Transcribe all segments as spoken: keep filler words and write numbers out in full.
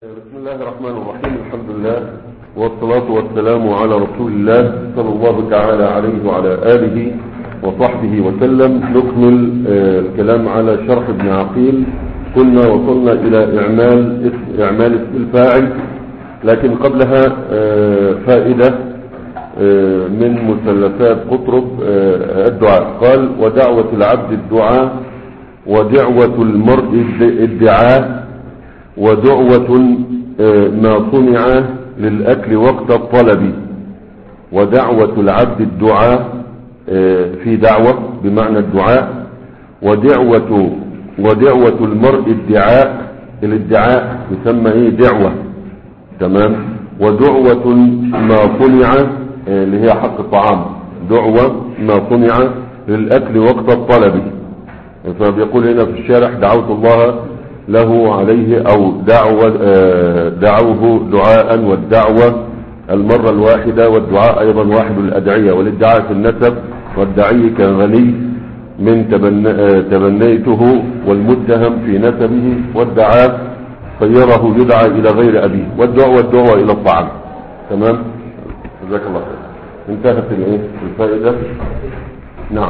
بسم الله الرحمن الرحيم. الحمد لله والصلاة والسلام على رسول الله صلى الله تعالى عليه وعلى آله وصحبه وسلم. نكمل الكلام على شرح ابن عقيل. كنا وصلنا إلى إعمال اسم إعمال اسم الفاعل، لكن قبلها فائدة من مثلثات قطرب الدعاء. قال: ودعوة العبد الدعاء، ودعوة المرء الدعاء، ودعوة ما صنع للأكل وقت الطلب. ودعوة العبد الدعاء، في دعوة بمعنى الدعاء، ودعوة ودعوة المرء الدعاء. الادعاء يسمى ايه؟ دعوة. تمام. ودعوة ما صنع اللي هي حق الطعام، دعوة ما صنع للأكل وقت الطلب. فبيقول هنا في الشارح: دعوت الله له عليه، او دعوة دعوه دعاء، والدعوة المرة الواحدة، والدعاء ايضا واحد الادعية. والادعاء في النسب، والدعي كغني من تبنيته، والمتهم في نسبه، والدعاء خيره يدعى الى غير ابيه، والدعوة الدعوة الى الطعام. تمام. جزاك الله خير. انتهت الايه الفائدة. نعم.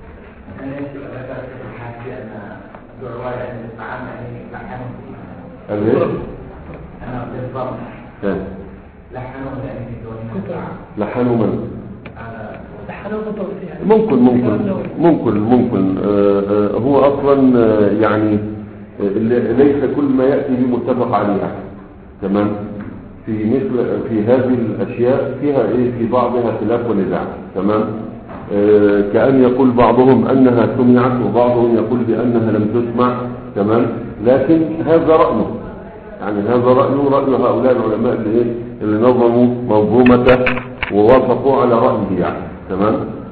الايه؟ لحنوا من؟ ممكن ممكن ممكن ممكن آه آه هو اصلا آه يعني ليس كل ما يأتي به متفق عليه. تمام. في مثل في هذه الاشياء فيها ايه؟ في بعضها خلاف ونزاع. تمام. آه كأن يقول بعضهم انها سمعت، وبعضهم يقول بانها لم تسمع. تمام. لكن هذا رأيه، يعني هذا رأيه رأي هؤلاء العلماء اللي, إيه؟ اللي نظموا منظومته ووافقوا على رأيه يعني. تمام.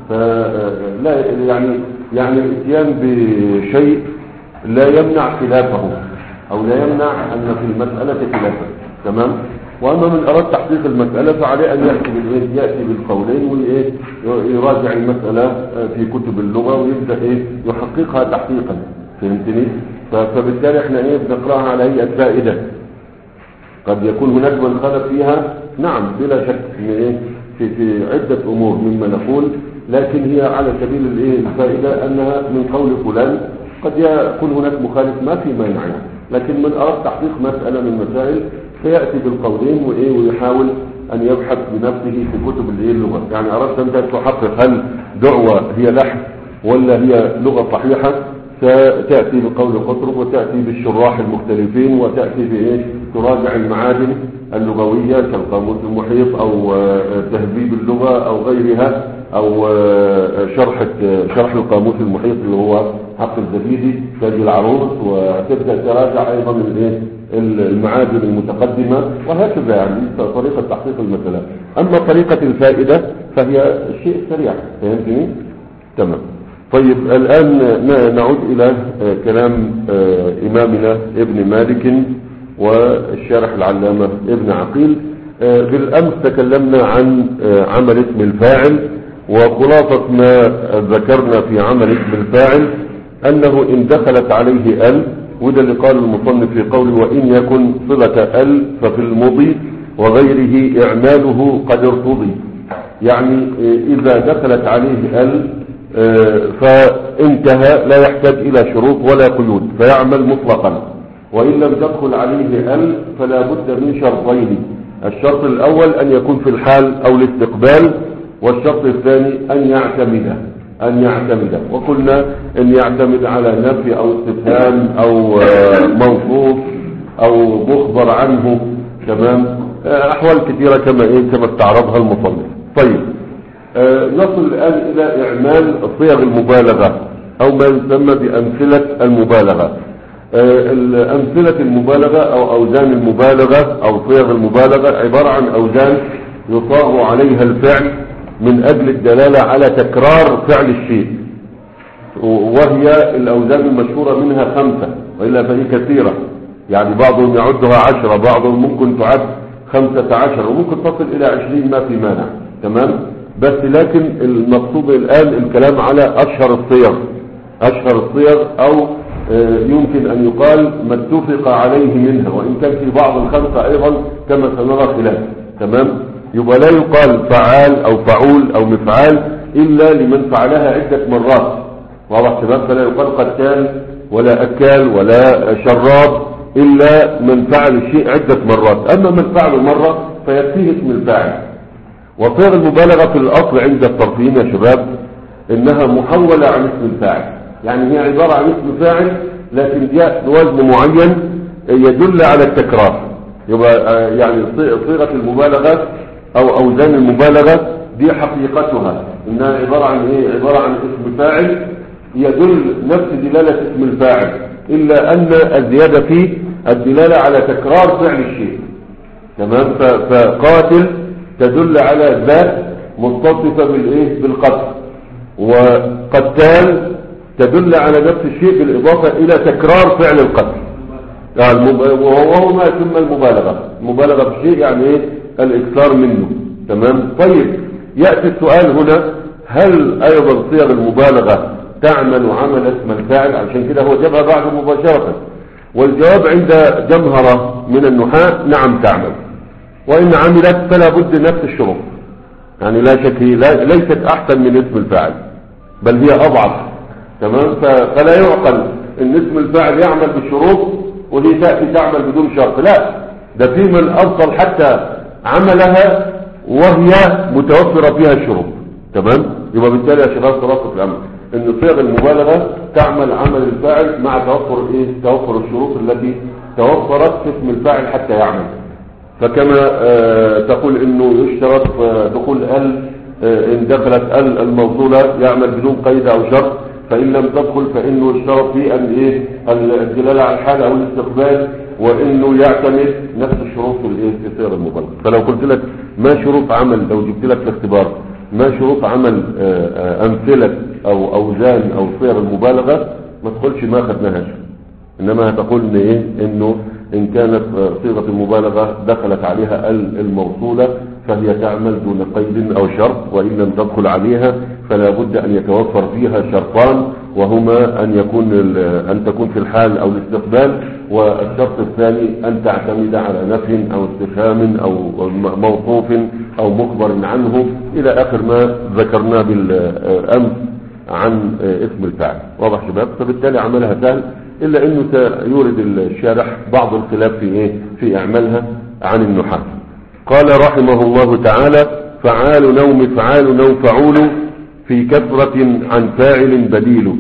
فلا يعني يعني الاتيان بشيء لا يمنع خلافه، او لا يمنع ان في المسألة خلافه. تمام. واما من اراد تحقيق المسألة فعليه ان يأتي بالايه؟ يأتي بالقولين، وايه؟ يراجع المسألة في كتب اللغة، ويبدأ ايه؟ يحققها تحقيقا. فهمتني؟ فبالتالي احنا ايه؟ بنقراها على هيئة فائدة. قد يكون هناك من خالف فيها، نعم بلا شك في ايه؟ في, في عدة امور مما نقول، لكن هي على سبيل الايه؟ الفائدة انها من قول فلان. قد يكون هناك مخالف ما في مانع يعني. لكن من اراد تحقيق مسألة من المسائل فيأتي بالقولين، وايه؟ ويحاول ان يبحث بنفسه في كتب الايه؟ اللغة. يعني اردت انت تحقق هل دعوة هي لحن ولا هي لغة صحيحة، ستأتي بقول قطرب، وتأتي بالشراح المختلفين، وتأتي بإيه؟ تراجع المعادن اللغوية كالقاموس المحيط، أو تهذيب اللغة، أو غيرها، أو شرح شرح القاموس المحيط اللي هو حق الزبيدي تاج العروس، وتبدأ تراجع أيضا الإيه؟ المعادن المتقدمة، وهكذا. يعني طريقة تحقيق المسألة. أما طريقة الفائدة فهي الشيء السريع. فهمتني؟ تمام. طيب، الآن نعود إلى كلام إمامنا ابن مالك والشارح العلامة ابن عقيل. بالأمس تكلمنا عن عمل اسم الفاعل، وخلاصة ما ذكرنا في عمل اسم الفاعل أنه إن دخلت عليه ال، وده اللي قال المصنف في قوله: وإن يكن صلة ال ففي المضي وغيره إعماله قد ارتضي. يعني إذا دخلت عليه ال فانتهى، لا يحتاج إلى شروط ولا قيود، فيعمل مطلقا. وإن لم تدخل عليه ال فلا بد من شرطين: الشرط الأول أن يكون في الحال أو الاستقبال، والشرط الثاني أن يعتمد أن يعتمد وقلنا أن يعتمد على نفي أو استفهام أو موصوف أو مخبر عنه. تمام. أحوال كثيرة كما إيه؟ كما استعرضها المصنف. طيب، آه نصل الآن إلى إعمال صيغ المبالغة، أو ما يسمى بأمثلة المبالغة. آه الأمثلة المبالغة أو أوزان المبالغة أو صيغ المبالغة عبارة عن أوزان يصاغ عليها الفعل من أجل الدلالة على تكرار فعل الشيء، وهي الأوزان المشهورة منها خمسة، وإلا فهي كثيرة. يعني بعضهم يعدها عشرة، بعضهم ممكن تعد خمسة عشر، وممكن تصل إلى عشرين ما في مانع. تمام. بس لكن المقصود الآن الكلام على أشهر الصيغ، أشهر الصيغ أو يمكن أن يقال ما اتفق عليه منها، وإن كان في بعض الخمسة أيضا كما سنرى خلاف. تمام. يبقى لا يقال فعال أو فعول أو مفعال إلا لمن فعلها عدة مرات. واضح شباب؟ فلا يقال قتال ولا أكال ولا شراب إلا من فعل الشيء عدة مرات. أما من فعله مرة فيكفيه اسم الفاعل. وصيغ المبالغة في الأصل عند الصرفيين يا شباب إنها محولة عن اسم الفاعل، يعني هي عبارة عن اسم فاعل لكن جاء بوزن معين يدل على التكرار. يبقى يعني صيغة المبالغة أو أوزان المبالغة دي حقيقتها إنها عبارة عن إيه؟ عبارة عن اسم فاعل يدل نفس دلالة اسم الفاعل، إلا أن الزيادة فيه الدلالة على تكرار فعل الشيء. تمام. فقاتل تدل على ذات متصفة بالإيه؟ بالقتل، وقتال تدل على نفس الشيء بالإضافة إلى تكرار فعل القتل، وهو ما يسمى المبالغة. المبالغة في الشيء يعني إيه؟ الإكثار منه. تمام. طيب يأتي السؤال هنا، هل أيضا صيغ المبالغة تعمل عمل اسم الفاعل؟ عشان كده هو جابها بعد مباشرة. والجواب عند جمهرة من النحاة نعم تعمل، وإن عملت فلا بد نفس الشروط، يعني لا شك لا ليست أحسن من اسم الفاعل بل هي أضعف. تمام. فلا يعقل ان اسم الفاعل يعمل بالشروط ودي تأتي تعمل بدون شرط، لا، ده في من أبطل حتى عملها وهي متوفرة فيها الشروط. تمام. يبقى بالتالي يا شباب خلاصة الأمر ان صيغ المبالغة تعمل عمل الفاعل مع توفر ايه؟ توفر الشروط التي توفرت في اسم الفاعل حتى يعمل. فكما آه تقول انه يشترط دخول ال آه ان دخلت ال الموصولة يعمل بدون قيد او شرط، فان لم تدخل فانه يشترط فيه ان ايه؟ الدلالة على الحال او الاستقبال، وانه يعتمد نفس الشروط في الايه؟ في صيغ المبالغة. فلو قلت لك ما شروط عمل، لو جبت لك في اختبار ما شروط عمل آه آه امثلة او اوزان او صيغ المبالغة، ما تقولش ما خدناهاش، انما هتقول ان ايه؟ انه ان كانت صيغة المبالغة دخلت عليها ال الموصولة فهي تعمل دون قيد او شرط، وان لم تدخل عليها فلا بد ان يتوفر فيها شرطان، وهما ان يكون ان تكون في الحال او الاستقبال، والشرط الثاني ان تعتمد على نفي او استفهام او موصوف او مخبر عنه الى اخر ما ذكرناه بالامس عن اسم الفاعل. واضح شباب؟ فبالتالي عملها سهل، إلا أنه سيورد الشارح بعض الخلاف في إيه؟ في إعمالها عن النحاة. قال رحمه الله تعالى: فعال أو مفعال أو فعول في كثرة عن فاعل بديل،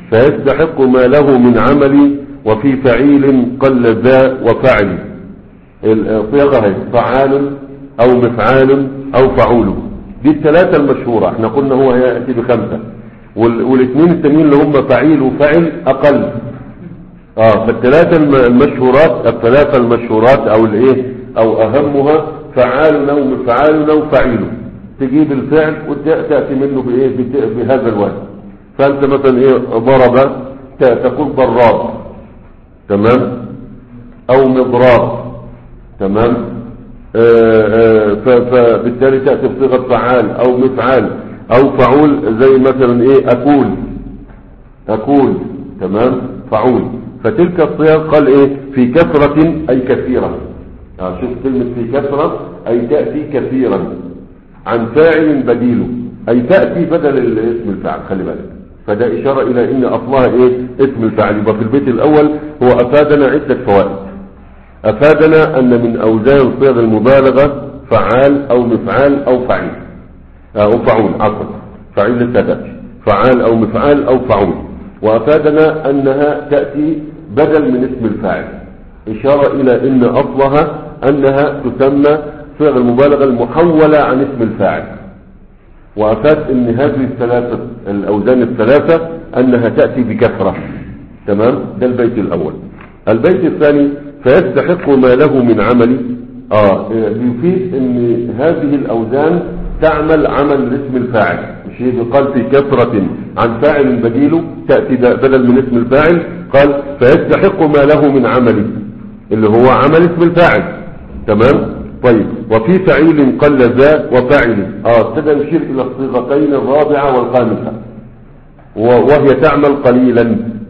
فيستحق ما له من عمل، وفي فعيل قل ذا وفعل. الصيغة فعال أو مفعال أو فعول، دي الثلاثة المشهورة. احنا قلنا هو يأتي بخمسة، والاثنين التانيين اللي هم فعيل وفعل أقل. اه فالثلاثة المشهورات الثلاثة المشهورات او الايه او اهمها فعال او مفعال او فعيل. تجيب الفعل وتأتي منه بايه؟ بهذا الوزن. فانت مثلا ايه؟ ضرب تقول ضراب، تمام، او مضراب، تمام. آآ آآ فبالتالي تأتي بصيغة فعال او مفعال او فعول، زي مثلا ايه؟ اكول اكول، تمام، فعول. فتلك الصيغ قال ايه؟ في كثرة اي كثيرا. اه شوف كلمة في كثرة اي تأتي كثيرا عن فاعل بديله، اي تأتي بدل الاسم الفاعل. خلي بالك، فده اشارة الى ان اصلها ايه؟ اسم الفاعل. يبقى في البيت الاول هو افادنا عدة فوائد. افادنا ان من اوزان صيغ المبالغة فعال او مفعال او فعيل او فعول، عفوا فعيل للتدرج، فعال او مفعال او فعول. وافادنا انها تأتي بدل من اسم الفاعل، اشارة الى ان اصلها انها تسمى صيغ المبالغة المحولة عن اسم الفاعل. وافاد ان هذه الثلاثة الاوزان الثلاثة انها تأتي بكثرة. تمام. ده البيت الاول. البيت الثاني: فيستحق ما له من عمل. اه يفيد ان هذه الاوزان تعمل عمل اسم الفاعل، مش يقال في كثرة عن فاعل بديله تأتي بدل من اسم الفاعل. قال فيستحق ما له من عمل، اللي هو عمل اسم الفاعل. تمام. طيب، وفي فعيل قل ذا وفاعل. اه ابتدى نشير الى الصيغتين الرابعة والخامسة، وهي تعمل قليلا.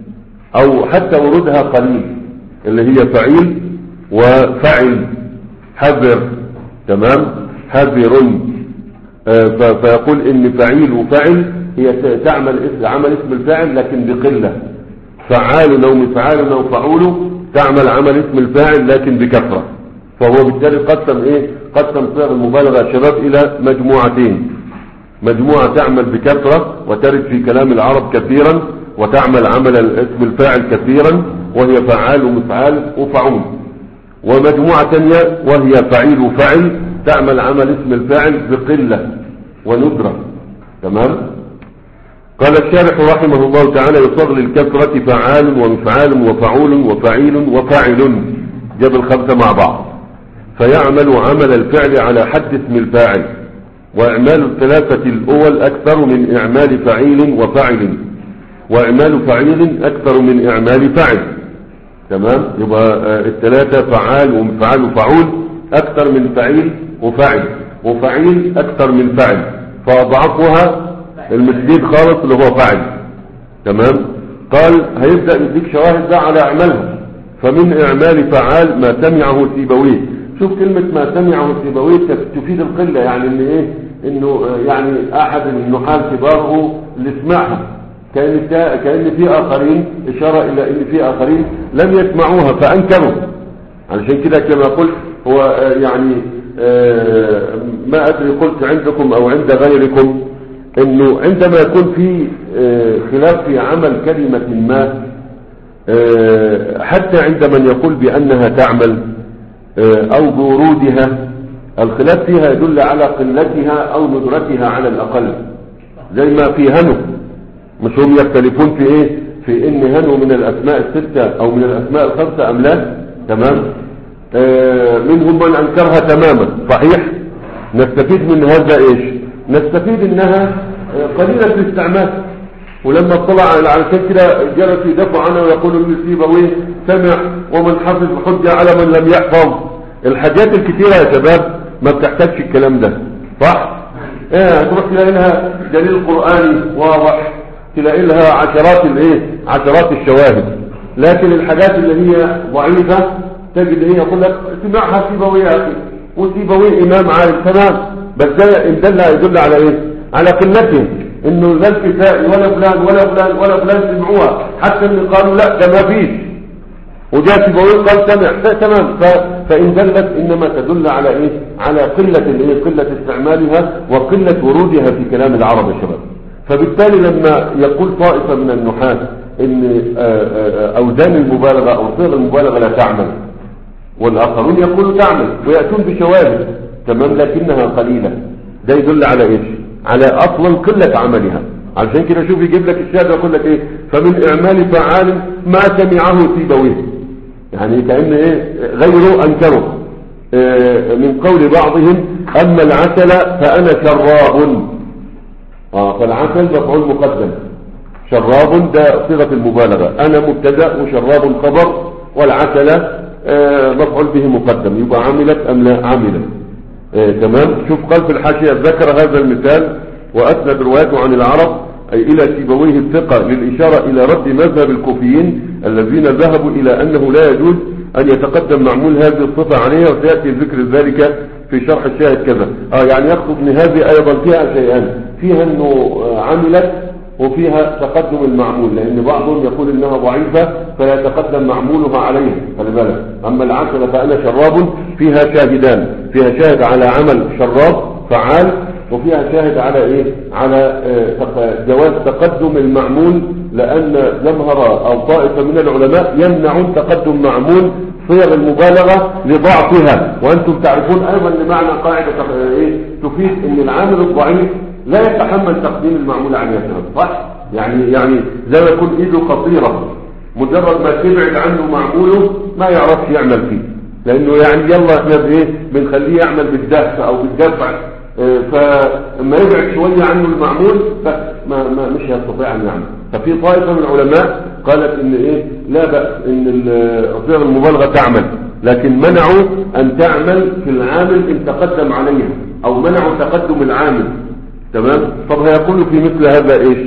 او حتى ورودها قليل اللي هي فعيل وفعل، حذر، تمام، حذر. آه فيقول ان فعيل وفعل هي تعمل اسم عمل اسم الفاعل لكن بقلة، فعال او مفعال او فعول تعمل عمل اسم الفاعل لكن بكثرة. فهو بالتالي قسم ايه قسم صيغ المبالغة يا شباب الى مجموعتين، مجموعة تعمل بكثرة وترد في كلام العرب كثيرا وتعمل عمل اسم الفاعل كثيرا وهي فعال ومفعال وفعول، ومجموعة ثانية وهي فعيل وفعل تعمل عمل اسم الفاعل بقلة وندرة. تمام. قال الشارح رحمه الله تعالى يصغ للكثرة فعال ومفعال وفعول وفعيل وفاعل، جاب الخمسة مع بعض، فيعمل عمل الفعل على حد اسم الفاعل، وإعمال الثلاثة الأول أكثر من إعمال فعيل وفاعل، وإعمال فعيل أكثر من إعمال فاعل. تمام. يبقى الثلاثة فعال ومفعال وفعول أكثر من فعيل وفاعل، وفعيل أكثر من فاعل، فأضعفها المشديد خالص اللي هو فاعل. تمام. قال هيبدأ يديك شواهد ده على أعمالها. فمن إعمال فعال ما سمعه سيبويه. شوف كلمة ما سمعه سيبويه تفيد القلة، يعني إن إيه إنه يعني أحد النحاة كباره اللي سمعها، كأن كأن في آخرين، إشارة إلى إن في آخرين لم يسمعوها فأنكروا. علشان كده كما قلت هو يعني ما أدري قلت عندكم أو عند غيركم إنه عندما يكون في خلاف في عمل كلمة ما، حتى عند من يقول بأنها تعمل أو بورودها، الخلاف فيها يدل على قلتها أو ندرتها على الأقل، زي ما في هنو، مش هم يختلفون في إيه في إن هنو من الأسماء الستة أو من الأسماء الخمسة أم لا. تمام. منهم من أنكرها تماما، صحيح. نستفيد من هذا إيش؟ نستفيد إنها قليلة الاستعمال، ولما اطلع على كده جلس يدافع عنها ويقول ابن سيبويه سمع ومن حفظ حجة على من لم يحفظ. الحاجات الكثيرة يا شباب ما بتحتاجش الكلام ده، صح؟ ايه تروح تلاقي لها دليل قرآني واضح، تلاقي لها عشرات الايه عشرات الشواهد، لكن الحاجات اللي هي ضعيفة تجد هي يقول لك سمعها سيبويه يا اخي، وسيبويه امام عالم، تمام، بس ده ان دل يدل على ايه؟ على قلته، انه لا الكسائي ولا فلان ولا فلان ولا فلان سمعوها، حتى اللي قالوا لا ده ما فيش، وجاء سيبويه قال سمع، تمام. فان دلت انما تدل على ايه؟ على قلة الايه؟ قلة استعمالها وقلة ورودها في كلام العرب يا شباب. فبالتالي لما يقول طائفة من النحاة ان اوزان المبالغة او صيغ المبالغة لا تعمل، والاخرون يقولوا تعمل ويأتون بشواهد، تمام، لكنها قليلة، ده يدل على ايش؟ على اصلا قلة عملها. علشان كده شوف يجيب لك الشاهد ويقول لك ايه؟ فمن اعمال فعال ما سمعه سيبويه، يعني كأن ايه غيره انكره. اه من قول بعضهم اما العسل فانا شراب، اه فالعسل مفعول مقدم، شراب ده صيغة المبالغة، انا مبتدا وشراب خبر، والعسل اه مفعول به مقدم، يبقى عملت ام لا؟ عملت. اه تمام. شوف قال في الحاشية ذكر هذا المثال وأسند روايته عن العرب أي إلى سيبويه الثقة للإشارة إلى رد مذهب الكوفيين الذين ذهبوا إلى أنه لا يجوز أن يتقدم معمول هذه الصفة عليها، وسيأتي ذكر ذلك في شرح الشاهد كذا. آه يعني يقصد أن هذه أيضا فيها شيئان، فيها أنه عملت وفيها تقدم المعمول، لأن بعضهم يقول أنها ضعيفة فلا يتقدم معمولها عليها، خلي بالك. أما العسل فأنا شراب فيها شاهدان، فيها شاهد على عمل شراب فعال، وفيها شاهد على ايه؟ على اه جواز تقدم المعمول، لان جمهر او طائفة من العلماء يمنعون تقدم معمول صيغ المبالغة لضعفها. وانتم تعرفون ايضا لمعنى قاعدة ايه تفيد ان العامل الضعيف لا يتحمل تقديم المعمول عن يسره، صح؟ يعني يعني زي ما يكون ايده قصيرة، مجرد ما تبعد عنه معموله ما يعرفش يعمل فيه، لانه يعني يلا احنا بايه بنخليه يعمل بالدفع او بالدفع، فما يبعد شوية عنه المعمول فما ما مش يستطيع ان يعمل. ففي طائفة من العلماء قالت ان ايه لا بأس ان صيغ المبالغة تعمل، لكن منعوا ان تعمل في العامل ان تقدم عليها، او منعوا تقدم العامل. تمام. طب هيقول في مثل هذا ايش؟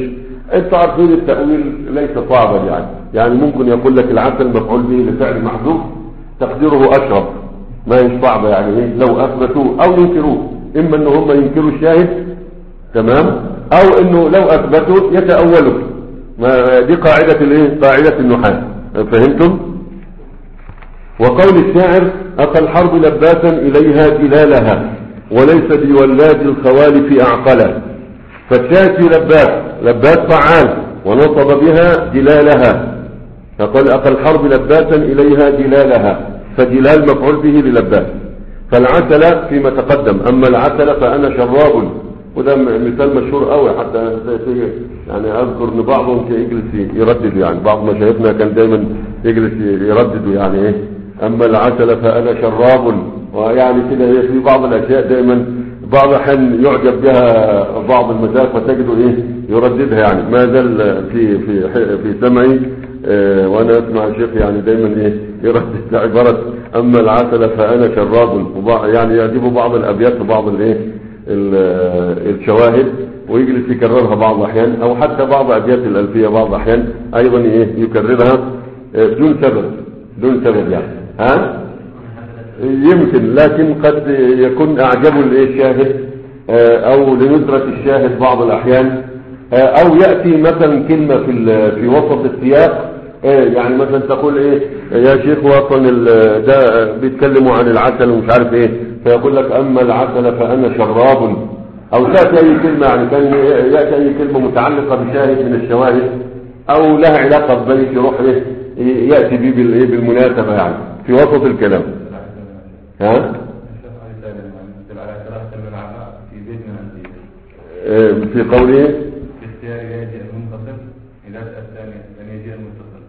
انتوا عارفين التأويل ليس صعبا يعني يعني ممكن يقول لك العسل مفعول به لفعل محذوف تقديره اشرب، ما هي صعبه يعني ايه لو اثبتوه او ينكروه، اما ان هم ينكروا الشاهد تمام او انه لو اثبتوا يتأولوا. ما دي قاعده الايه قاعده النحاة، فهمتم؟ وقول الشاعر أتى الحرب لباسا إليها جلالها وليس بولاد الخوالف أعقلا. فالشاهد في لباس، لباس فعال ونصب بها جلالها، فقال أتى الحرب لباسا إليها جلالها، فجلال مفعول به للباس. فالعسل فيما تقدم، أما العسل فأنا شراب، وده مثال مشهور قوي حتى يعني أذكر أن بعضهم يجلس يردد، يعني بعض مشايخنا كان دايما يجلس يردد يعني إيه أما العسل فأنا شراب، ويعني كده هي في بعض الأشياء دايما بعض الأحيان يعجب بها بعض المشايخ فتجدوا إيه يرددها، يعني ما زال في في في سمعي اه وأنا أسمع الشيخ يعني دايما إيه يردد عبارة أما العسل فأنا شراب، يعني يجيب بعض الأبيات وبعض الإيه الشواهد ويجلس يكررها بعض الأحيان، أو حتى بعض أبيات الألفية بعض الأحيان أيضا إيه يكررها دون سبب دون سبب يعني ها يمكن، لكن قد يكون اعجبه الشاهد او لندرة الشاهد بعض الاحيان، او يأتي مثلا كلمة في في وسط السياق يعني مثلا تقول ايه يا شيخ وطن ده بيتكلموا عن العسل ومش عارف ايه، فيقول لك اما العسل فانا شراب، او تأتي اي كلمة يعني كان يأتي اي كلمة متعلقة بشاهد من الشواهد او لها علاقة ببيت يروح ايه يأتي به بالمناسبة يعني في وسط الكلام. ها في قوله في اختيار يجي المنتصر إذا الثاني أن يجي المتصل.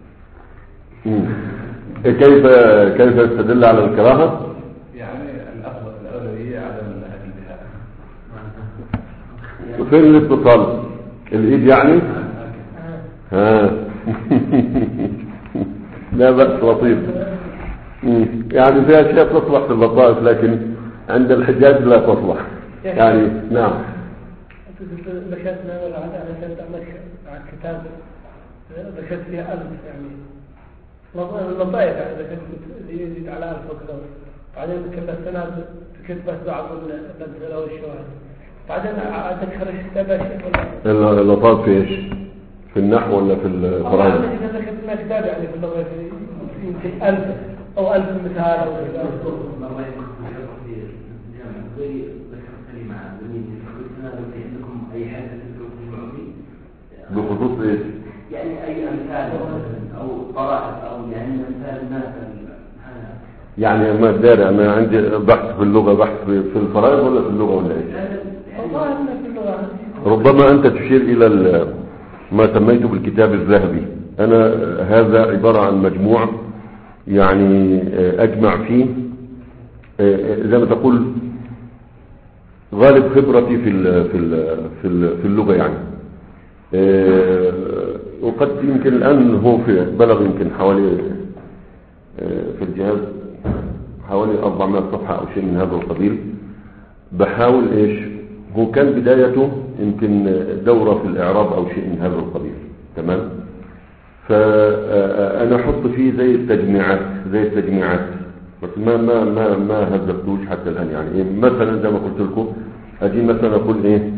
كيف كيف يستدل على الكراهة؟ يعني الأفضل الأولوية على الانتهاء. فين الاتصال؟ الإيد يعني؟ ها لا بأس لطيف، يعني في أشياء تصلح في اللطائف لكن عند الحجاج لا تصلح يعني. نعم بشتنا ولا على أساس على الكتاب بشت فيها ألف يعني اللطائف يعني بشت يزيد على ألف وكذا، بعدين كل السنة تكتبت بعض الأمثلة والشواهد، بعدين عادك خرج كتاب ولا اللطائف في إيش؟ في النحو ولا في القرآن؟ أنا إذا كتبنا كتاب يعني في اللغة يمكن ألف أو ألف مثال أو بخصوص ايش؟ يعني اي امثال او طرائف او يعني امثال الناس يعني ما داري انا عندي بحث في اللغه، بحث في الفرائض ولا في اللغه ولا ايش؟ ربما انت تشير الى ما سميته بالكتاب الذهبي. انا هذا عباره عن مجموع يعني اجمع فيه زي ما تقول غالب خبرتي في في في اللغه يعني، وقد يمكن الآن هو في بلغ يمكن حوالي في الجهاز حوالي أربعمائة صفحة أو شيء من هذا القبيل. بحاول إيش هو كان بدايته يمكن دورة في الإعراب أو شيء من هذا القبيل تمام. فأنا أحط فيه زي التجميعات زي التجميعات بس ما ما ما ما هدفتوش حتى الآن يعني إيه مثلا زي ما قلت لكم أجي مثلا أقول إيه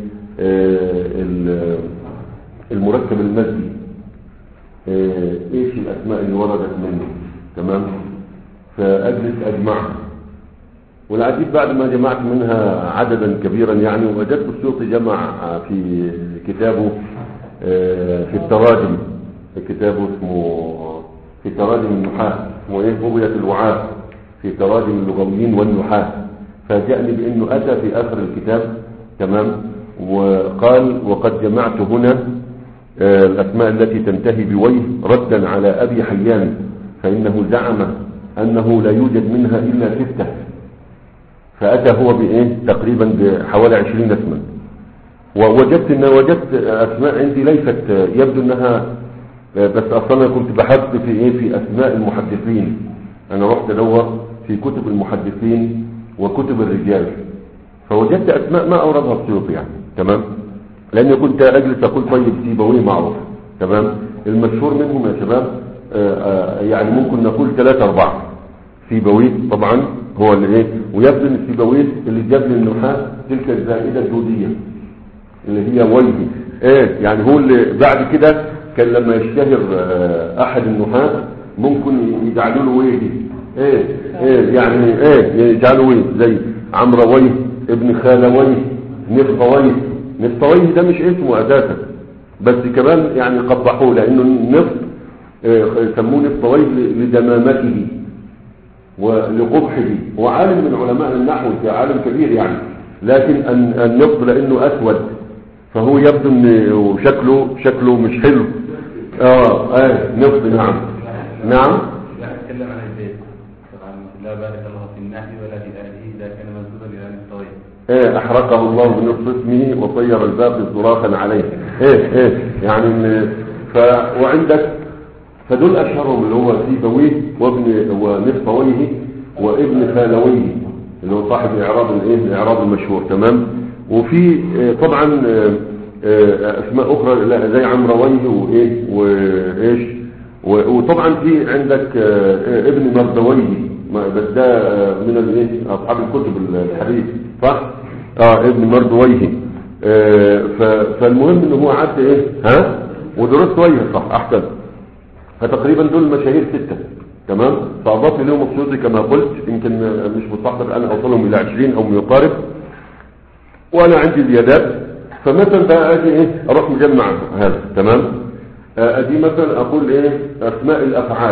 المركب المادي ايش الاسماء اللي وردت منه تمام، فاجلس اجمعها. والعجيب بعد ما جمعت منها عددا كبيرا يعني وجدت السيوطي جمع في كتابه في التراجم، في كتابه اسمه في تراجم النحاة اسمه ايه بغية الوعاة في تراجم اللغويين والنحاة، فجاءني بانه اتى في اخر الكتاب تمام وقال وقد جمعت هنا الأسماء التي تنتهي بويه ردا على أبي حيان فإنه زعم أنه لا يوجد منها إلا ستة، فأتى هو بإيه تقريبا بحوالي عشرين اسما. ووجدت أن وجدت أسماء عندي ليست يبدو أنها بس أصلا كنت بحثت في إيه في أسماء المحدثين. أنا رحت أدور في كتب المحدثين وكتب الرجال فوجدت أسماء ما أوردها السيوطي يعني تمام. لأني كنت أجلس أقول طيب سيبويه معروف تمام. المشهور منهم يا شباب آآ آآ يعني ممكن نقول ثلاثة أربعة. سيبويه طبعا هو اللي إيه، ويبدو أن سيبويه اللي جاب للنحاة تلك الزائدة الدودية اللي هي ويه إيه، يعني هو اللي بعد كده كان لما يشتهر أحد النحاة ممكن يجعلوا له ويه إيه إيه يعني إيه يجعلوا ويه زي عمرويه ابن خالويه نفطويه. نفطويه ده مش اسمه أساسا بس كمان يعني قبحوه لأنه النفط يسموه نفطويه لدمامته ولقبحه. هو عالم من علماء النحو عالم كبير يعني، لكن النفط لأنه أسود فهو يبدو ان شكله شكله مش حلو. اه اه نفط. نعم نعم. لا اتكلم عن البيت طبعا لا بارك الله في النحل ولا في اهله اذا كان منسوبا الى نفطويه. ايه احرقه الله بنصف اسمه وطير الباب صراخا عليه. ايه ايه يعني ف وعندك فدول اشهرهم اللي هو سيبويه وابن ونفطويه وابن خالويه اللي هو صاحب اعراب الايه الاعراب المشهور تمام. وفي طبعا اسماء اخرى زي عمرويه وايه وايش وطبعا في عندك ابن مردويه بس ده من الايه اصحاب الكتب الحديث صح. اه ابن مردويه. فالمهم ان هو عد ايه ها ودرست ويه صح احسن. فتقريبا دول المشاهير ستة تمام. فاضاف لهم مقصودي كما قلت يمكن مش مستحضر انا اوصلهم الى عشرين او ما يقارب وانا عندي زيادات. فمثلا بقى اجي ايه اروح مجمع هذا تمام. ادي مثلا اقول ايه اسماء الافعال.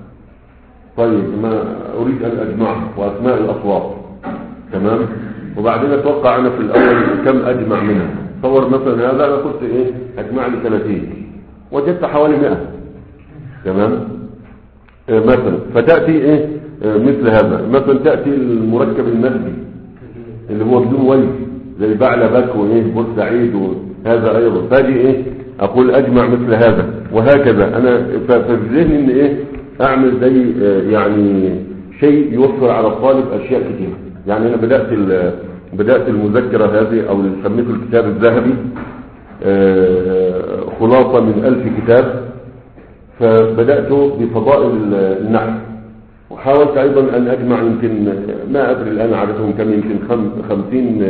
طيب ما اريد ان اجمعها واسماء الاصوات تمام. وبعدين اتوقع انا في الاول كم اجمع منها. تصور مثلا هذا انا كنت ايه اجمع لي ثلاثين وجدت حوالي مئة تمام. آه مثلا فتاتي ايه آه مثل هذا مثلا تاتي المركب المادي اللي هو بدون وجه زي بعلبك وايه بورسعيد وهذا ايضا. فاجي ايه اقول اجمع مثل هذا وهكذا. انا في ذهني ان ايه اعمل زي آه يعني شيء يوفر على الطالب اشياء كثيره. يعني انا بدات بدات المذكره هذه او اللي سميته الكتاب الذهبي آه خلاصه من ألف كتاب. فبدات بفضائل النحو وحاولت ايضا ان اجمع يمكن ما ادري الان عددهم كم يمكن خمسين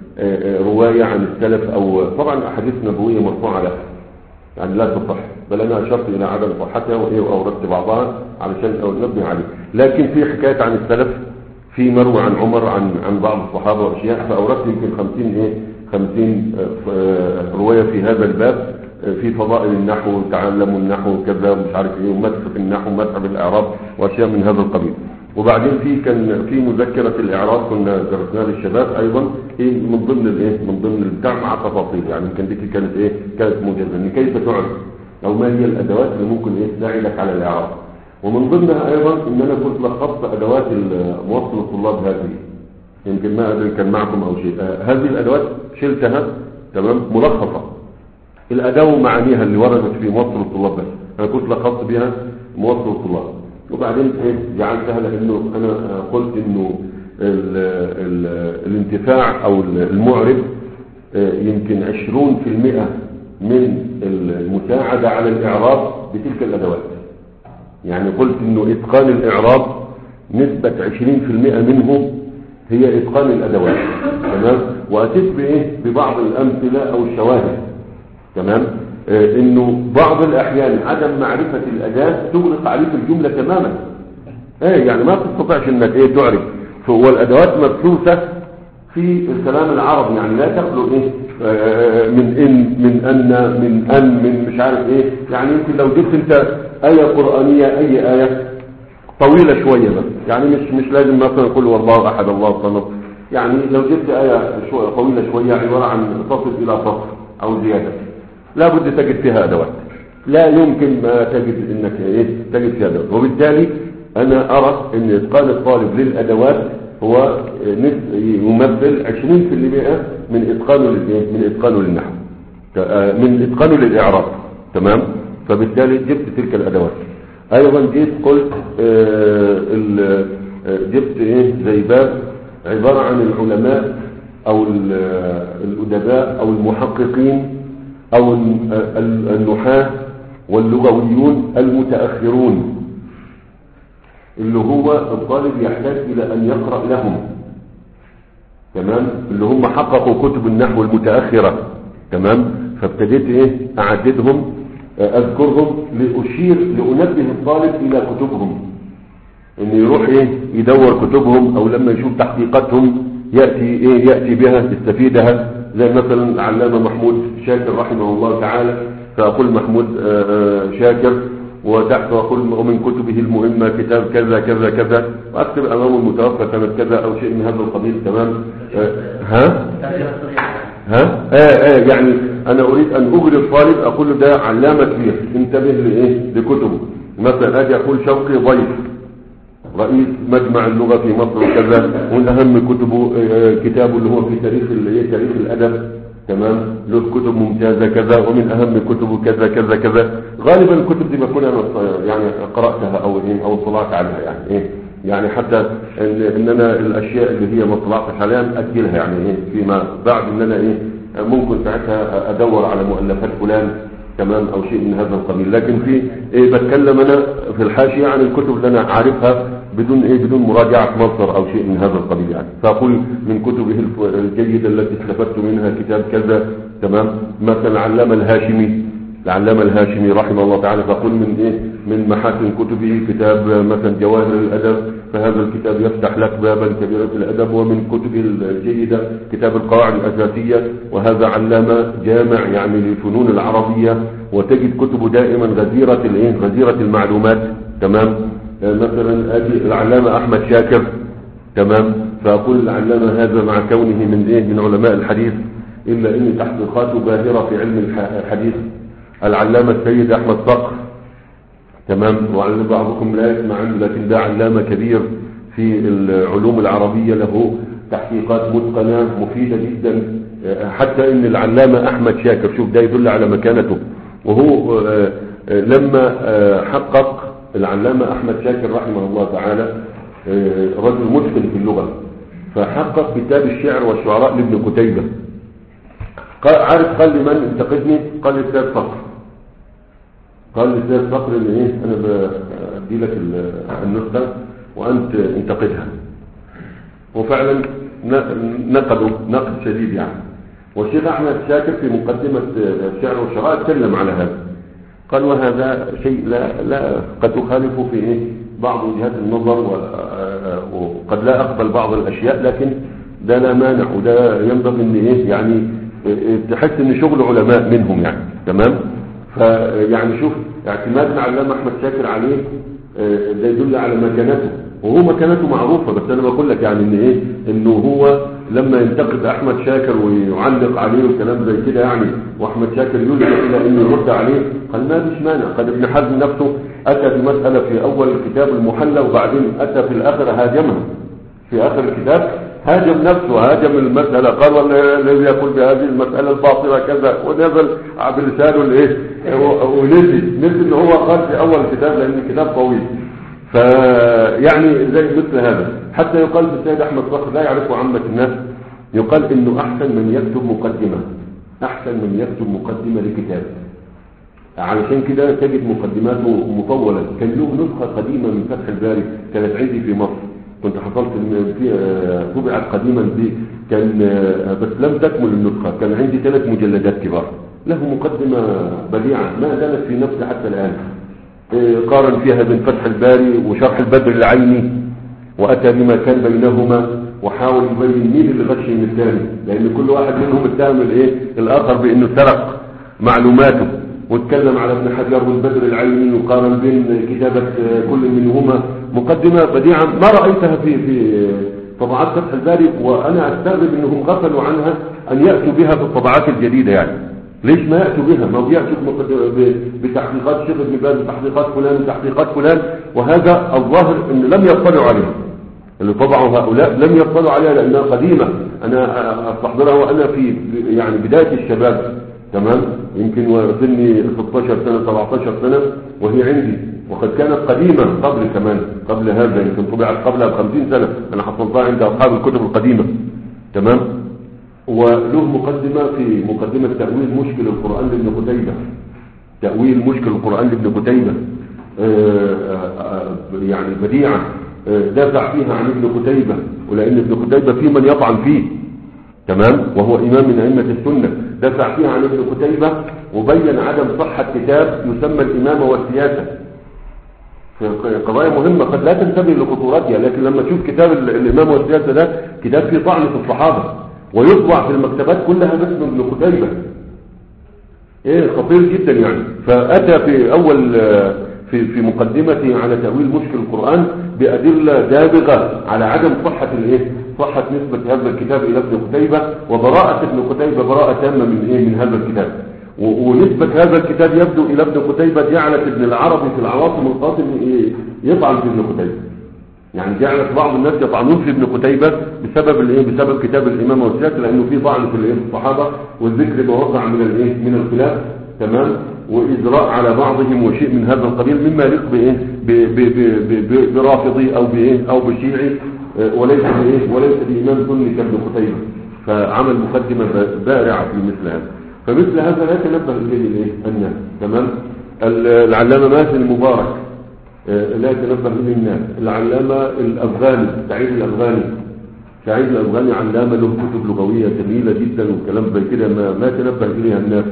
روايه عن السلف او طبعا احاديث نبويه مرفوعه لها يعني لا تصح بل انا اشرت الى عدم صحتها وايه واوردت بعضها علشان انبه عليه. لكن في حكايات عن السلف في مروي عن عمر عن عن بعض الصحابه واشياء فاوردت يمكن خمسين ايه خمسين روايه في هذا الباب في فضائل النحو وتعلموا النحو وكذا ومش عارف ايه ومدح في النحو ومدح بالاعراب واشياء من هذا القبيل. وبعدين في كان في مذكره الاعراب كنا درسناها للشباب ايضا هي من ضمن الايه من ضمن البتاع مع تفاصيل يعني يمكن دي كانت ايه كانت موجزه ان كيف تعرف او ما هي الادوات اللي ممكن ايه تساعدك لك على الاعراب. ومن ضمنها ايضا ان انا كنت لخصت ادوات موصل الطلاب هذه يمكن ما ادري كان معكم او شيء. آه هذه الادوات شلتها تمام ملخصه الاداه ومعانيها اللي وردت في موصل الطلاب بس انا كنت لخصت بها موصل الطلاب. وبعدين ايه جعلتها لانه انا قلت انه ال ال الانتفاع او المعرب يمكن عشرون في المئة من المساعدة على الاعراب بتلك الادوات. يعني قلت انه اتقان الاعراب نسبة عشرين في المئة منه هي اتقان الادوات تمام. واتيت بايه ببعض الامثلة او الشواهد تمام. آه انه بعض الاحيان عدم معرفة الاداة تغلق عليك الجملة تماما. ايه يعني ما تستطيعش انك ايه تعرف. والادوات مبثوثة في الكلام العربي يعني لا تخلو ايه آه من ان من ان من ان من مش عارف ايه. يعني يمكن لو جبت انت اية قرآنية اي اية طويلة شوية بس يعني مش مش لازم مثلا نقول والله احد الله الصمد. يعني لو جبت اية شوية طويلة شوية عبارة عن تصل الى سطر او زيادة لا بد تجد فيها ادوات. لا يمكن ما تجد انك ايه تجد فيها ادوات. وبالتالي انا ارى ان اتقان الطالب للادوات هو يمثل عشرين في المئة من اتقانه من اتقانه للنحو من اتقانه للاعراب تمام. فبالتالي جبت تلك الادوات. ايضا جيت قلت آه جبت ايه زي باب عبارة عن العلماء أو الأدباء أو المحققين أو النحاة واللغويون المتأخرون، اللي هو الطالب يحتاج إلى أن يقرأ لهم، تمام، اللي هم حققوا كتب النحو المتأخرة، تمام. فابتديت ايه اعددهم، اذكرهم لاشير لانبه الطالب الى كتبهم، ان يروح ايه يدور كتبهم، او لما يشوف تحقيقاتهم يأتي ايه يأتي بها يستفيدها. زي مثلا العلامة محمود شاكر رحمه الله تعالى، فاقول محمود شاكر، وتحت اقول ومن كتبه المهمة كتاب كذا كذا كذا، واكتب امامه المتوفى سنة كذا او شيء من هذا القبيل، تمام. ها ها آه آه يعني انا اريد ان اغري الطالب، اقول له ده علامة كبير، انتبه لايه لكتبه. مثلا اجي اقول شوقي ضيف رئيس مجمع اللغة في مصر وكذا، ومن اهم كتبه آه كتابه اللي هو في تاريخ الايه تاريخ الادب، تمام، له كتب ممتازة كذا، ومن اهم كتبه كذا كذا كذا. غالبا الكتب دي بكون انا يعني قرأتها او ايه او اطلعت عليها، يعني ايه يعني حتى ان, إن انا الاشياء اللي هي ما اطلعتش عليها اجلها، يعني ايه فيما بعد ان انا ايه ممكن ساعتها ادور على مؤلفات فلان، تمام، او شيء من هذا القبيل. لكن في ايه بتكلم انا في الحاشية عن الكتب اللي انا عارفها بدون ايه بدون مراجعة مصدر او شيء من هذا القبيل. يعني فاقول من كتبه الجيدة التي استفدت منها كتاب كذا، تمام. مثلا العلامة الهاشمي العلامة الهاشمي رحمه الله تعالى، فقل من ايه من محاسن كتبه كتاب مثلا جواهر الادب، فهذا الكتاب يفتح لك بابا كبيرا في الادب. ومن كتبه الجيدة كتاب القواعد الاساسية، وهذا علامة جامع يعني للفنون العربية، وتجد كتبه دائما غزيرة الايه غزيرة المعلومات، تمام. مثلا العلامة احمد شاكر، تمام، فاقول العلامة هذا مع كونه من ايه من علماء الحديث، الا ان تحقيقاته باهرة في علم الحديث. العلامة السيد احمد صقر، تمام، وعلى بعضكم لا يسمع عنه، لكن ده علامة كبير في العلوم العربية، له تحقيقات متقنة مفيدة جدا. حتى ان العلامة احمد شاكر، شوف ده يدل على مكانته، وهو لما حقق العلامة احمد شاكر رحمه الله تعالى رجل متقن في اللغة، فحقق كتاب الشعر والشعراء لابن قتيبة. عارف قال لي من انتقدني؟ قال لي السيد صقر. قال لي السيد صقر ان ايه انا بدي لك النسخة وانت انتقدها. وفعلا نقدوا نقد شديد يعني. والشيخ احمد شاكر في مقدمة الشعر والشعراء تكلم على هذا، قال وهذا شيء لا لا قد اخالفه في ايه بعض وجهات النظر، وقد لا اقبل بعض الاشياء، لكن ده لا مانع، وده ينبغي ان ايه يعني تحس ان شغل علماء منهم يعني، تمام. فيعني شوف اعتماد العلامة احمد شاكر عليه ده يدل على مكانته، وهو مكانته معروفة. بس انا بقول لك يعني ان ايه انه هو لما ينتقد احمد شاكر ويعلق عليه والكلام زي كده يعني، واحمد شاكر يلجأ الى انه يرد عليه، قال ما فيش مانع. قد ابن حزم نفسه اتى بمسألة في اول الكتاب المحلى، وبعدين اتى في الاخر هاجمها في اخر الكتاب، هاجم نفسه، هاجم المسألة، قال والذي يقول بهذه المسألة الباطلة كذا، ونزل بلسانه الايه ونسي نسي ان هو قال في اول الكتاب، لان الكتاب طويل. فيعني زي مثل هذا. حتى يقال في السيد احمد صقر لا يعرفه عامة الناس، يقال انه احسن من يكتب مقدمة، احسن من يكتب مقدمة لكتاب. علشان كده تجد مقدماته مطولة. كان له نسخة قديمة من فتح الباري كانت عندي في مصر، كنت حصلت في طبعت قديما دي، كان بس لم تكمل النسخة. كان عندي ثلاث مجلدات كبار، له مقدمة بديعة ما زالت في نفسي حتى الآن. قارن فيها بين فتح الباري وشرح البدر العيني، وأتى بما كان بينهما، وحاول يبين مين اللي غش من الثاني، لأن كل واحد منهم اتهم الايه الآخر بأنه سرق معلوماته. واتكلم على ابن حجر والبدر العيني، وقارن بين كتابة كل منهما. مقدمة بديعة ما رأيتها في في طبعات فتح الباري، وأنا أستغرب أنهم غفلوا عنها أن يأتوا بها في الطبعات الجديدة. يعني ليش ما يأتوا بها؟ ما هو يأتوا بتحقيقات شيخ ابن باز، تحقيقات فلان تحقيقات فلان، وهذا الظاهر أن لم يطلعوا عليها. اللي طبعوا هؤلاء لم يطلعوا عليها لأنها قديمة. أنا أستحضرها وأنا في يعني بداية الشباب، تمام، يمكن وصلني ستة عشر سنة سبعة عشر سنة وهي عندي، وقد كانت قديمة قبل كمان قبل هذا، يمكن طبعت قبلها بخمسين سنة. أنا حصلتها عند أصحاب الكتب القديمة، تمام. وله مقدمة في مقدمة تأويل مشكل القرآن لابن قتيبة، تأويل مشكل القرآن لابن قتيبة يعني بديعة دافع فيها عن ابن قتيبة، ولأن ابن قتيبة في من يطعن فيه تمام، وهو إمام من أئمة السنة، دافع فيها عن ابن قتيبة وبين عدم صحة كتاب يسمى الإمامة والسياسة، قضايا مهمة قد لا تنتبه لخطورتها، لكن لما تشوف كتاب الإمامة والسياسة ده كتاب فيه طعن في الصحابة ويطبع في المكتبات كلها باسم ابن قتيبة، ايه خطير جدا يعني. فأتى في أول في في مقدمته على تأويل مشكل القرآن بأدلة دابغة على عدم صحة الايه صحة نسبة هذا الكتاب إلى ابن قتيبة، وبراءة ابن قتيبة براءة تامة من ايه من هذا الكتاب، ونسبة هذا الكتاب يبدو إلى ابن قتيبة جعلت ابن العربي في العواصم القاسم يطعن في ابن قتيبة، يعني جعلت بعض الناس يطعنون في ابن قتيبة بسبب الايه بسبب كتاب الإمامة والسياسة، لأنه فيه طعن في الايه الصحابة والذكر ما وقع من الايه من الخلاف تمام، وإجراء على بعضهم وشيء من هذا القبيل مما يليق بايه برافضي او بايه او بشيعي، وليس بايه وليس بإمام سني كابن قتيبة، فعمل مقدمة بارعة في مثل هذا. فمثل هذا لا يتنبه اليه الايه الناس تمام. العلامة ماثل المبارك لا يتنبه اليه الناس. العلامة الأفغاني سعيد الأفغاني سعيد الأفغاني علامة له كتب لغوية جميلة جدا وكلام زي كده ما, ما تنبه اليها الناس.